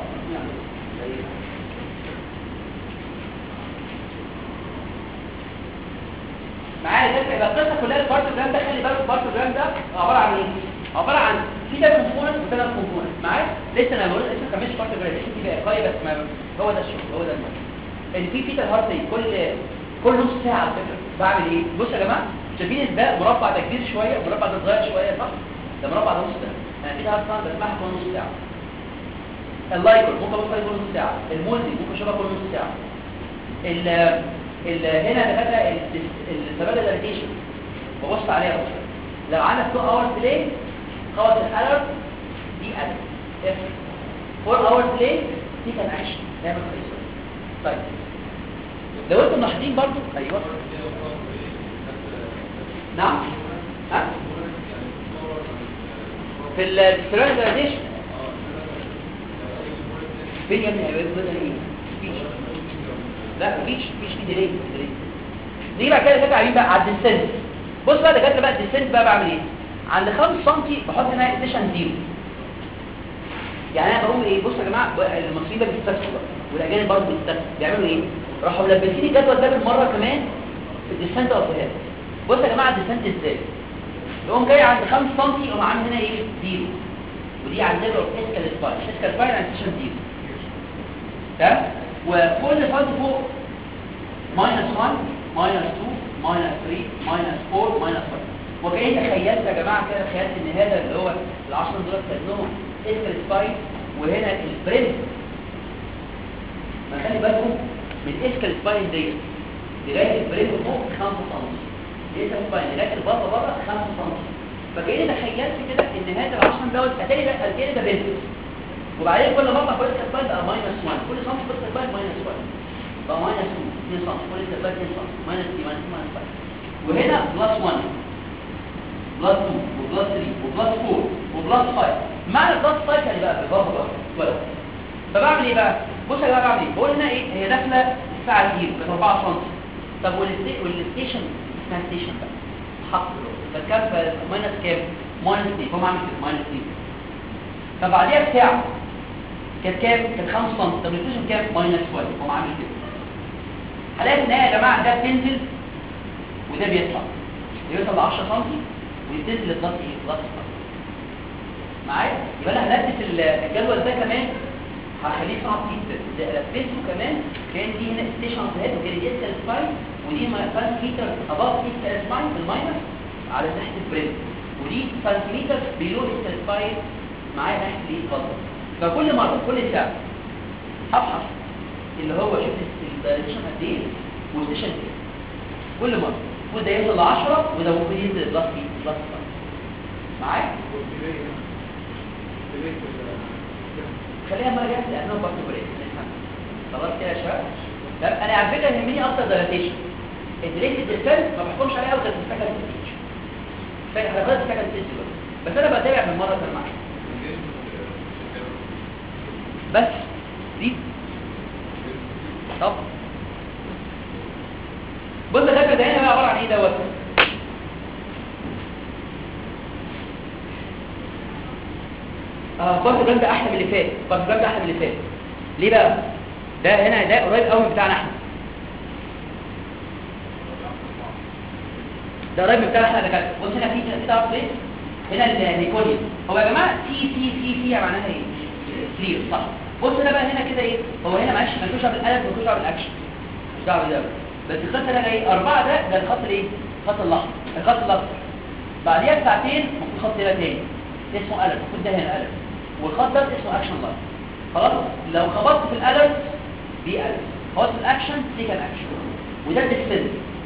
معايا ده. يبقى القصه كلها البارتوجرام ده، خلي بالك البارتوجرام ده عباره عن ايه؟ عباره عن في ده كومبوننت وثلاث كومبوننت معايا. لسه انا بقول لسه كملتش بارتوجرام، لسه في بقى قوي بس ما هو ده الشغل، هو ده المهم. ان في فيتال هارت كل كل نص ساعه على فكره بعمل ايه؟ بصوا يا جماعه، شايفين ده مربع ده كبير شويه ومربع ده صغير شويه صح؟ ده مربع ده نص ساعه. انا في هارت ساوند بسمعها كل نص ساعه. اللايكر ممكن ابص عليه كل نص ساعه، المولدي ممكن اشوفها كل نص ساعه. ال ال هنا ده كده السبب الاريتيشن ببص عليها بص. لو عندك اتنين اورز ديلي خلاص الالرت دي اد اف اربعة اورز ديلي دي كان اكشن نعمل كويس. طيب لو انتم ملاحظين برضو ايوه نعم ها في الستراندايزيشن فين يا ابني هيبقى ايه؟ مفيش لا مفيش مفيش في ديلي ديلي دي بقى كده كده عايزين بقى على الديستنس. بص بقى ده كده بقى الديستنس بقى بعمل ايه؟ عند خمسة سم بحط هنا ستيشن زيرو. يعني انا بقول ايه؟ بصوا يا جماعه المصريين ده بيستفسروا والاجانب برضه بيستفسروا بيعملوا ايه؟ راحوا ملبسين الجدول ده بالمره كمان في الديستنس اوف هيد. بصوا يا جماعه الديستنس ازاي؟ يقوم جاي عند خمسة سم يقوم عامل هنا ايه؟ زيرو. ودي عند ليفل اوف اسكال سباين، اسكال سباين عند ستيشن زيرو. تمام؟ وكل سم فوق ماينس واحد ماينس اتنين ماينس تلاتة ماينس اربعة ماينس خمسة. وكأن تخيلت يا جماعه كده تخيلت ان هذا اللي هو العشرة دول كانهم اسكال سباين وهنا البريد. ما خلي بالكم من اسكال سباين ديت لغايه البريد فوق خمسة سم. اسكال سباين لغايه البطه بره خمسة سم. فكأن تخيلت كده ان هذا العشرة دوت اتاري ده اتاري ده بريد. وبعدين كل مره في اسكال سباين بقى ماينس واحد، كل سم في اسكال سباين ماينس واحد. بقى ماينس اتنين سم، كل اسكال سباين اتنين سم، ماينس تلاتة ماينس ماينس خمسة. وهنا بلس واحد بلس اتنين وبلس تلاتة وبلس اربعة وبلس خمسة. معنى بلس خمسة يعني بقى بالبطه بره ولا. فبعمل ايه بقى؟ بص يا جماعه بعمل ايه؟ بقول هنا ايه؟ هي داخله الساعه زيرو كانت اربعة سم. طب والستيشن اسمها ستيشن بقى حط فكام ماينس كام؟ ماينس اتنين. فهم عامل كده ماينس اتنين. فبعديها بساعه كانت كام؟ كانت خمسة سم. طب الستيشن كام؟ ماينس واحد. فهم عامل كده. هلاقي ان هي يا جماعه ده بتنزل وده بيطلع. يوصل ل عشرة سم وينزل لبلس ايه؟ بلس خمسة. معايا؟ يبقى انا هلبس الجدول ده كمان هخليه صعب جدا. ده البسه كمان كان دي هنا ستيشن هيد وكان دي اسكال سباين ودي سنتيمتر اباف اسكال سباين في الماينس على ناحيه البريد ودي سنتيمتر بيلو اسكال سباين معايا ناحيه الايه البطن. فكل مره كل ساعه ابحث اللي هو شوف الدايركشن قد ايه والستيشن ايه كل مره. وده يوصل ل عشرة وده ممكن ينزل بلس ايه بلس خمسة. معايا؟ خليها مره جايه لانه برضه بريك خلاص كده يا شباب. طب انا على فكره يهمني اكتر دايلاتيشن. الدريت الديستنس ما بحكمش عليها غير في السكند ستيج. فاكر حضرتك السكند ستيج بس انا بتابع من مره كمان معاك بس دي طب بص ده ده هنا بقى عباره عن ايه دوت. اه بارتوجرام ده احلى من اللي فات. بارتوجرام ده احلى من اللي فات. ليه بقى؟ ده هنا ده قريب قوي من بتاعنا احنا. ده قريب من بتاعنا احنا. ده بص هنا في كده تعرف ليه؟ هنا النيكوليا. هو يا جماعه سي سي سي سي معناها ايه؟ كلير صح. بص هنا بقى هنا كده ايه؟ هو هنا معلش ما تكونش بالقلم ما تكونش بالاكشن. مش دعوه بده. بس الخط هنا ايه؟ أربعة ده ده الخط الايه؟ الخط الاحمر. الخط الاصفر. بعديها بساعتين ممكن خط هنا تاني. اسمه قلم. المفروض ده هنا قلم. والخط ده اسمه اكشن لاين. خلاص؟ لو خبطت في القلم دي قلم. خبطت في الاكشن دي كان اكشن. وده الديستنس.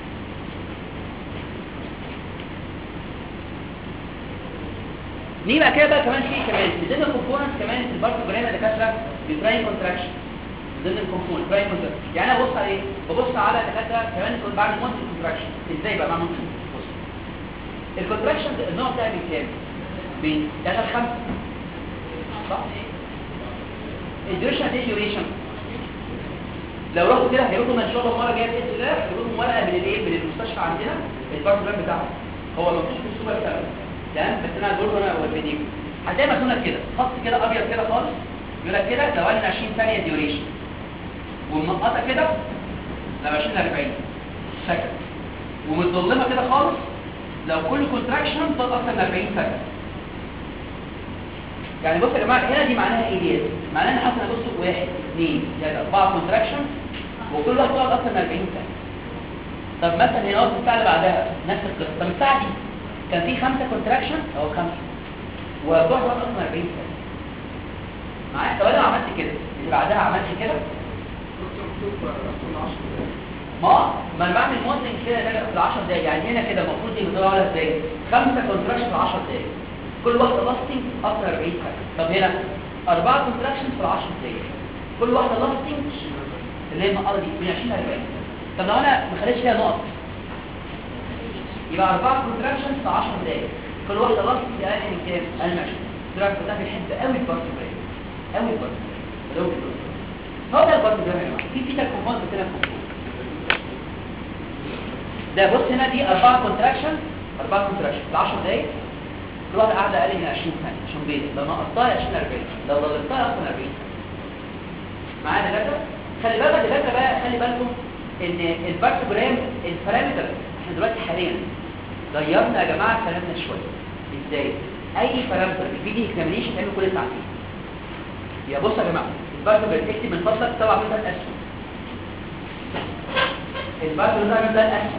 نيجي بقى كده بقى كمان في كمان من ضمن الكومبوننتس كمان في البارتوجرام اللي كاتبه بالبراين كونتراكشن. من ضمن الكومبوننت براين كونتراكشن. يعني انا ببص على ايه؟ ببص على دكاتره كمان كنت بعمل مونتي كونتراكشن. ازاي بقى بعمل مونتي؟ بص. الكونتراكشن النوع بتاعي من كام؟ من ثلاثة ل خمسة. صح؟ الديوريشن دي ديوريشن لو رحتوا كده هيردوا ان شاء الله المره الجايه باذن الله هيردوا ورقه من الايه من المستشفى عندنا البارتنر بتاعهم هو مكتوب في السوبر كامل تمام بس انا هقول له انا والفيديو هتلاقي مرسومه كده خط كده ابيض كده خالص يقول لك كده لو قلنا عشرين ثانيه ديوريشن ومنقطه كده لو عشرين ل أربعين سكند ومتظلمه كده خالص لو كل كونتراكشن بتاخد اكتر من أربعين سكند. يعني بصوا يا جماعه هنا دي معناها ايه ديت؟ معناها ان حصل بصوا واحد اثنين ثلاثه اربعه كونتراكشن وكل واحد بتاخد اكتر من أربعين سكند. طب مثلا هنا وقت الساعه اللي بعدها نفس القصه طب الساعه دي كان في خمسه كونتراكشن او خمسه وكل واحد اكتر من أربعين سكند. معايا طب انا عملت كده اللي بعدها عملت كده ما ما انا بعمل موديلنج كده في عشر دقايق يعني هنا كده المفروض دي بتطلع على ازاي خمسه كونتراكشن في عشر دقايق كل واحده لاستنج اكتر من أربعين سكند. طب هنا اربعه كونتراكشن في عشر دقايق كل واحده لاستنج اللي هي النقطه دي من عشرين ل أربعين. طب لو انا ما خليتش فيها نقط يبقى اربعه كونتراكشن في عشر دقايق كل واحده لاستنج اقل من كام اقل من عشرين. دلوقتي ده بيحب قوي البارتنر قوي البارتنر هو ده البارتنر يا جماعه في فيتا كومباوند كده ده بص هنا دي اربعه كونتراكشن اربعه كونتراكشن في عشر دقايق كل واحده قاعده اقل من عشرين ثانيه عشان بيضه لو نقصتها عشرين أربعين لو ضربتها اكتر من أربعين معانا دكاتره. خلي بالك دكاتره بقى خلي بالكم ان البارتوجرام البارامتر احنا دلوقتي حاليا غيرنا يا جماعه كلامنا شويه. ازاي؟ اي بارامتر بيجي اكزامينيشن تعمل كل ساعتين. يا بص يا جماعه البارتوجرام اكتب من فضلك طبعا مثلا اسهم البارتوجرام ده الاسهم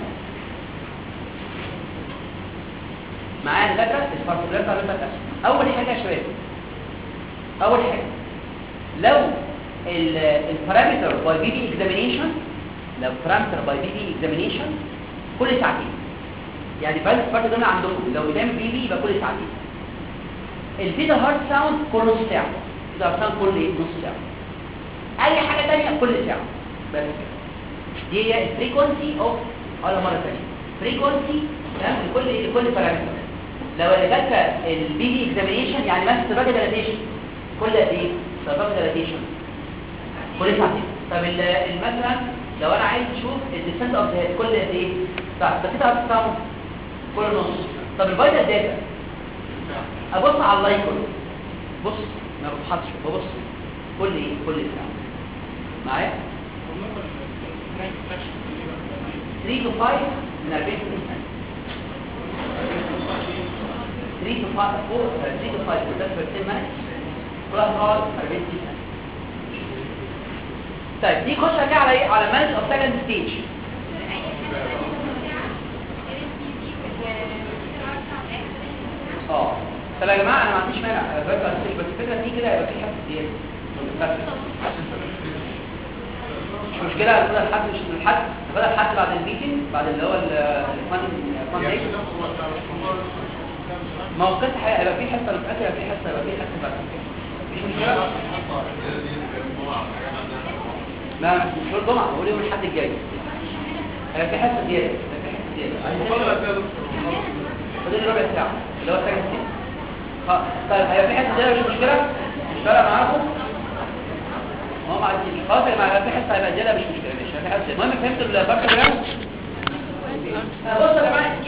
معانا دكاتره البارتوجرام ده الاسهم. اول حاجه يا شباب اول حاجه لو البارامتر باي بي بي اكزامينيشن لو بارامتر باي بي بي اكزامينيشن كل ساعتين يعني بس البارت ده عندكم لو بتعمل بي بي يبقى كل ساعتين. الفيتا هارت ساوند كل نص ساعه الفيتا هارت ساوند كل ايه نص ساعه. اي حاجه ثانيه كل ساعه بس دي هي الفريكوانسي اوف على مره ثانيه فريكوانسي تمام لكل ايه لكل بارامتر. لو اللي جت البي بي اكزامينيشن يعني مثلا سيرفايكال ديلاتيشن كل قد ايه سيرفايكال ديلاتيشن كل ساعتين. طب مثلا لو انا عايز اشوف الديسنت اوف ذا كل قد ايه ساعه ده كده هتستعمل كل نص. طب الفايتال داتا ابص على اللايكون بص ما بتحطش ببص كل ايه كل ساعه معايا ثلاثة to خمسة من أربعين ثانيه ثلاثة to خمسة فوق ثلاثة to خمسة ده في عشرين minutes كل واحد أربعين ثانيه. طيب دي خش كده على ايه على مانج اوف سكند ستيج. اه طب يا جماعه انا ما عنديش مانع بس الفكره دي كده يبقى في حد زياده مش مشكله بدل الحد مش من الحد بدل الحد بعد الميتنج بعد اللي هو الفان فان ما هو كده هيبقى في حصه انا فاكر في حصه يبقى في حصه بعد مش مشكله لا مش هو الجمعه هو يوم الاحد الجاي هيبقى في حصه زياده في حصه زياده فاضل ربع ساعه اللي هو ساعه ستين. طيب هيبقى في حصه زياده مش مشكله مش فارقه معاكم هو مع الدي خلاص يا جماعه في حصه هيبقى زياده مش مشكله مش في حصه. المهم فهمتوا البارتوجرام. بصوا يا جماعه